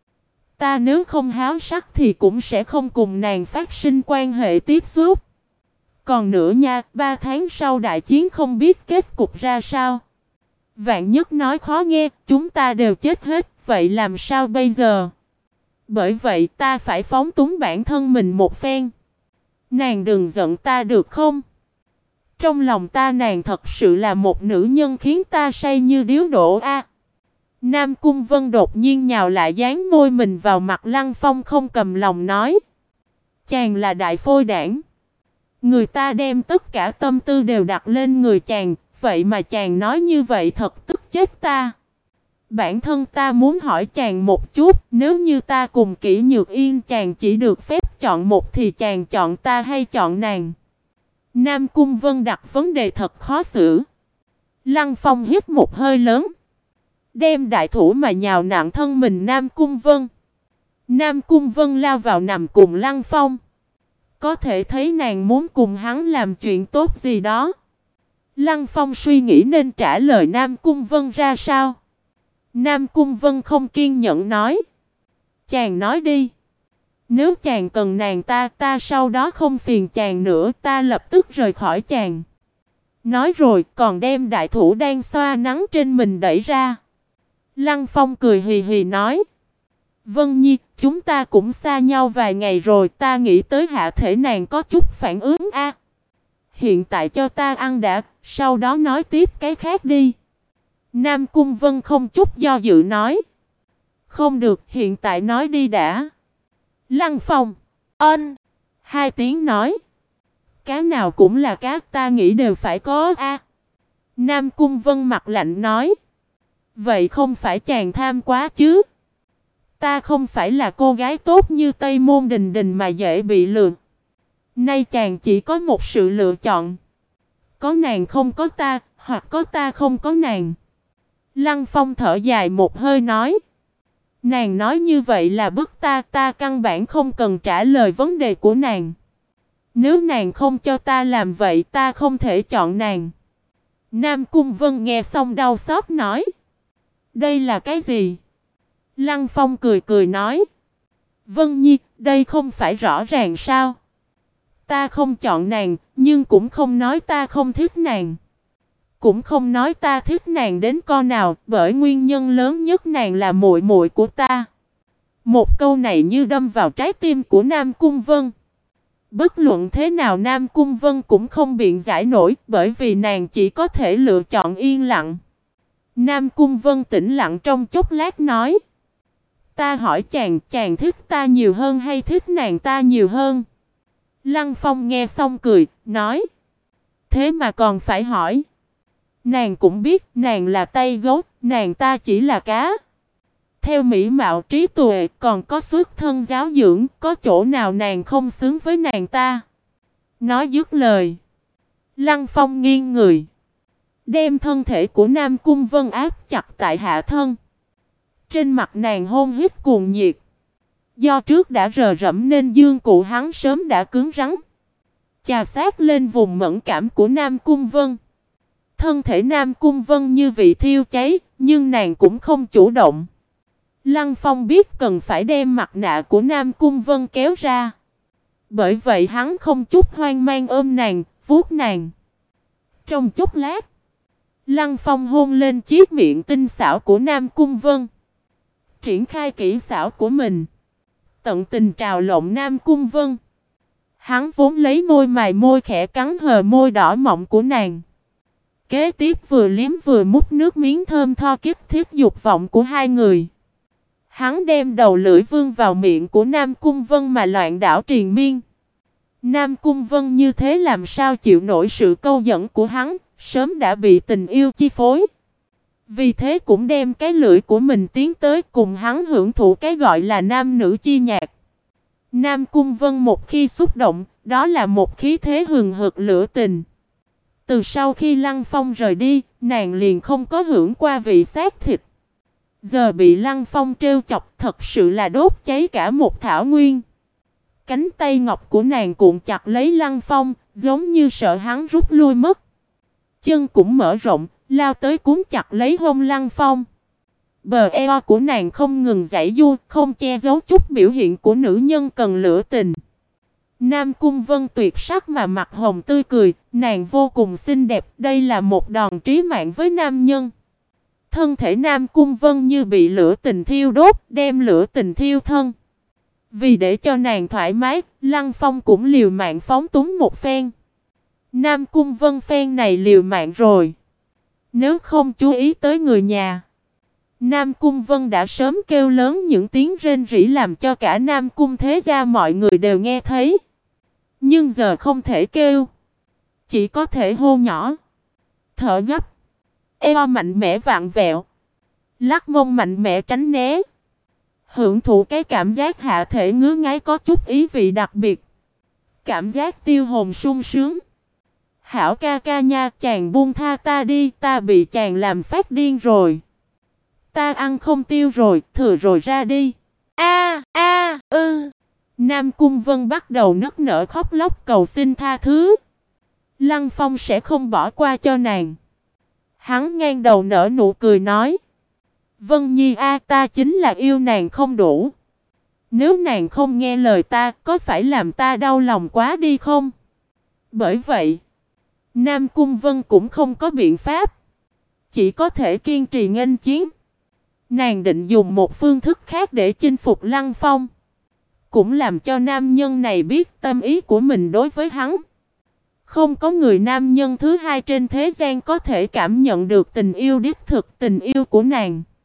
Ta nếu không háo sắc thì cũng sẽ không cùng nàng phát sinh quan hệ tiếp xúc. Còn nữa nha, 3 tháng sau đại chiến không biết kết cục ra sao. Vạn nhất nói khó nghe, chúng ta đều chết hết, vậy làm sao bây giờ? Bởi vậy ta phải phóng túng bản thân mình một phen. Nàng đừng giận ta được không? Trong lòng ta nàng thật sự là một nữ nhân khiến ta say như điếu đổ a. Nam Cung Vân đột nhiên nhào lại dán môi mình vào mặt Lăng Phong, không cầm lòng nói: Chàng là đại phôi đảng. Người ta đem tất cả tâm tư đều đặt lên người chàng, vậy mà chàng nói như vậy thật tức chết ta. Bản thân ta muốn hỏi chàng một chút, nếu như ta cùng Kỷ Nhược Yên chàng chỉ được phép chọn một thì chàng chọn ta hay chọn nàng? Nam Cung Vân đặt vấn đề thật khó xử. Lăng Phong hít một hơi lớn, đem đại thủ mà nhào nặng thân mình Nam Cung Vân. Nam Cung Vân lao vào nằm cùng Lăng Phong. Có thể thấy nàng muốn cùng hắn làm chuyện tốt gì đó. Lăng Phong suy nghĩ nên trả lời Nam Cung Vân ra sao. Nam Cung Vân không kiên nhẫn nói: Chàng nói đi. Nếu chàng cần nàng ta sau đó không phiền chàng nữa, ta lập tức rời khỏi chàng. Nói rồi còn đem đại thủ đang xoa nắng trên mình đẩy ra. Lăng Phong cười hì hì nói: Vân Nhi, chúng ta cũng xa nhau vài ngày rồi, ta nghĩ tới hạ thể nàng có chút phản ứng a. Hiện tại cho ta ăn đã, sau đó nói tiếp cái khác đi. Nam Cung Vân không chút do dự nói: Không được, hiện tại nói đi đã. Lăng Phong ân 2 tiếng nói: Cá nào cũng là cá, ta nghĩ đều phải có a. Nam Cung Vân mặt lạnh nói: Vậy không phải chàng tham quá chứ? Ta không phải là cô gái tốt như Tây Môn Đình Đình mà dễ bị lừa. Nay chàng chỉ có một sự lựa chọn. Có nàng không có ta, hoặc có ta không có nàng. Lăng Phong thở dài một hơi nói: Nàng nói như vậy là bức ta căn bản không cần trả lời vấn đề của nàng. Nếu nàng không cho ta làm vậy ta không thể chọn nàng. Nam Cung Vân nghe xong đau xót nói: Đây là cái gì? Lăng Phong cười cười nói: Vân Nhi, đây không phải rõ ràng sao? Ta không chọn nàng, nhưng cũng không nói ta không thích nàng. Cũng không nói ta thích nàng đến co nào, bởi nguyên nhân lớn nhất nàng là muội muội của ta. Một câu này như đâm vào trái tim của Nam Cung Vân. Bất luận thế nào Nam Cung Vân cũng không biện giải nổi, bởi vì nàng chỉ có thể lựa chọn yên lặng. Nam Cung Vân tĩnh lặng trong chốc lát nói: Ta hỏi chàng, chàng thích ta nhiều hơn hay thích nàng ta nhiều hơn? Lăng Phong nghe xong cười, nói: Thế mà còn phải hỏi? Nàng cũng biết nàng là tay gấu, nàng ta chỉ là cá. Theo mỹ mạo trí tuệ còn có xuất thân giáo dưỡng, có chỗ nào nàng không xứng với nàng ta? Nói dứt lời, Lăng Phong nghiêng người, đem thân thể của Nam Cung Vân áp chặt tại hạ thân. Trên mặt nàng hôn hít cuồng nhiệt. Do trước đã rờ rẫm nên dương cụ hắn sớm đã cứng rắn. Chà sát lên vùng mẫn cảm của Nam Cung Vân. Thân thể Nam Cung Vân như vị thiêu cháy, nhưng nàng cũng không chủ động. Lăng Phong biết cần phải đem mặt nạ của Nam Cung Vân kéo ra. Bởi vậy hắn không chút hoang mang ôm nàng, vuốt nàng. Trong chốc lát, Lăng Phong hôn lên chiếc miệng tinh xảo của Nam Cung Vân. Triển khai kỹ xảo của mình, tận tình trào lộn Nam Cung Vân. Hắn vốn lấy môi mài môi khẽ cắn hờ môi đỏ mọng của nàng. Kế tiếp vừa liếm vừa mút nước miếng thơm tho kích thiết dục vọng của hai người. Hắn đem đầu lưỡi vương vào miệng của Nam Cung Vân mà loạn đảo triền miên. Nam Cung Vân như thế làm sao chịu nổi sự câu dẫn của hắn, sớm đã bị tình yêu chi phối. Vì thế cũng đem cái lưỡi của mình tiến tới cùng hắn hưởng thụ cái gọi là nam nữ chi nhạc. Nam Cung Vân một khi xúc động, đó là một khí thế hừng hực lửa tình. Từ sau khi Lăng Phong rời đi, nàng liền không có hưởng qua vị xác thịt. Giờ bị Lăng Phong trêu chọc thật sự là đốt cháy cả một thảo nguyên. Cánh tay ngọc của nàng cuộn chặt lấy Lăng Phong, giống như sợ hắn rút lui mất. Chân cũng mở rộng, lao tới cuốn chặt lấy hông Lăng Phong. Bờ eo của nàng không ngừng giãy giụa, không che giấu chút biểu hiện của nữ nhân cần lửa tình. Nam Cung Vân tuyệt sắc mà mặt hồng tươi cười, nàng vô cùng xinh đẹp, đây là một đòn trí mạng với nam nhân. Thân thể Nam Cung Vân như bị lửa tình thiêu đốt, đem lửa tình thiêu thân. Vì để cho nàng thoải mái, Lăng Phong cũng liều mạng phóng túng một phen. Nam Cung Vân phen này liều mạng rồi. Nếu không chú ý tới người nhà, Nam Cung Vân đã sớm kêu lớn những tiếng rên rỉ làm cho cả Nam Cung thế gia mọi người đều nghe thấy. Nhưng giờ không thể kêu, chỉ có thể hô nhỏ, thở gấp, eo mạnh mẽ vặn vẹo, lắc mông mạnh mẽ tránh né, hưởng thụ cái cảm giác hạ thể ngứa ngáy có chút ý vị đặc biệt, cảm giác tiêu hồn sung sướng. Hảo ca ca nha, chàng buông tha ta đi, ta bị chàng làm phát điên rồi. Ta ăn không tiêu rồi, thừa rồi ra đi. Nam Cung Vân bắt đầu nức nở khóc lóc cầu xin tha thứ. Lăng Phong sẽ không bỏ qua cho nàng. Hắn ngang đầu nở nụ cười nói: Vân Nhi ta chính là yêu nàng không đủ. Nếu nàng không nghe lời ta, có phải làm ta đau lòng quá đi không? Bởi vậy, Nam Cung Vân cũng không có biện pháp, chỉ có thể kiên trì nghênh chiến. Nàng định dùng một phương thức khác để chinh phục Lăng Phong, cũng làm cho nam nhân này biết tâm ý của mình đối với hắn. Không có người nam nhân thứ hai trên thế gian có thể cảm nhận được tình yêu đích thực, tình yêu của nàng.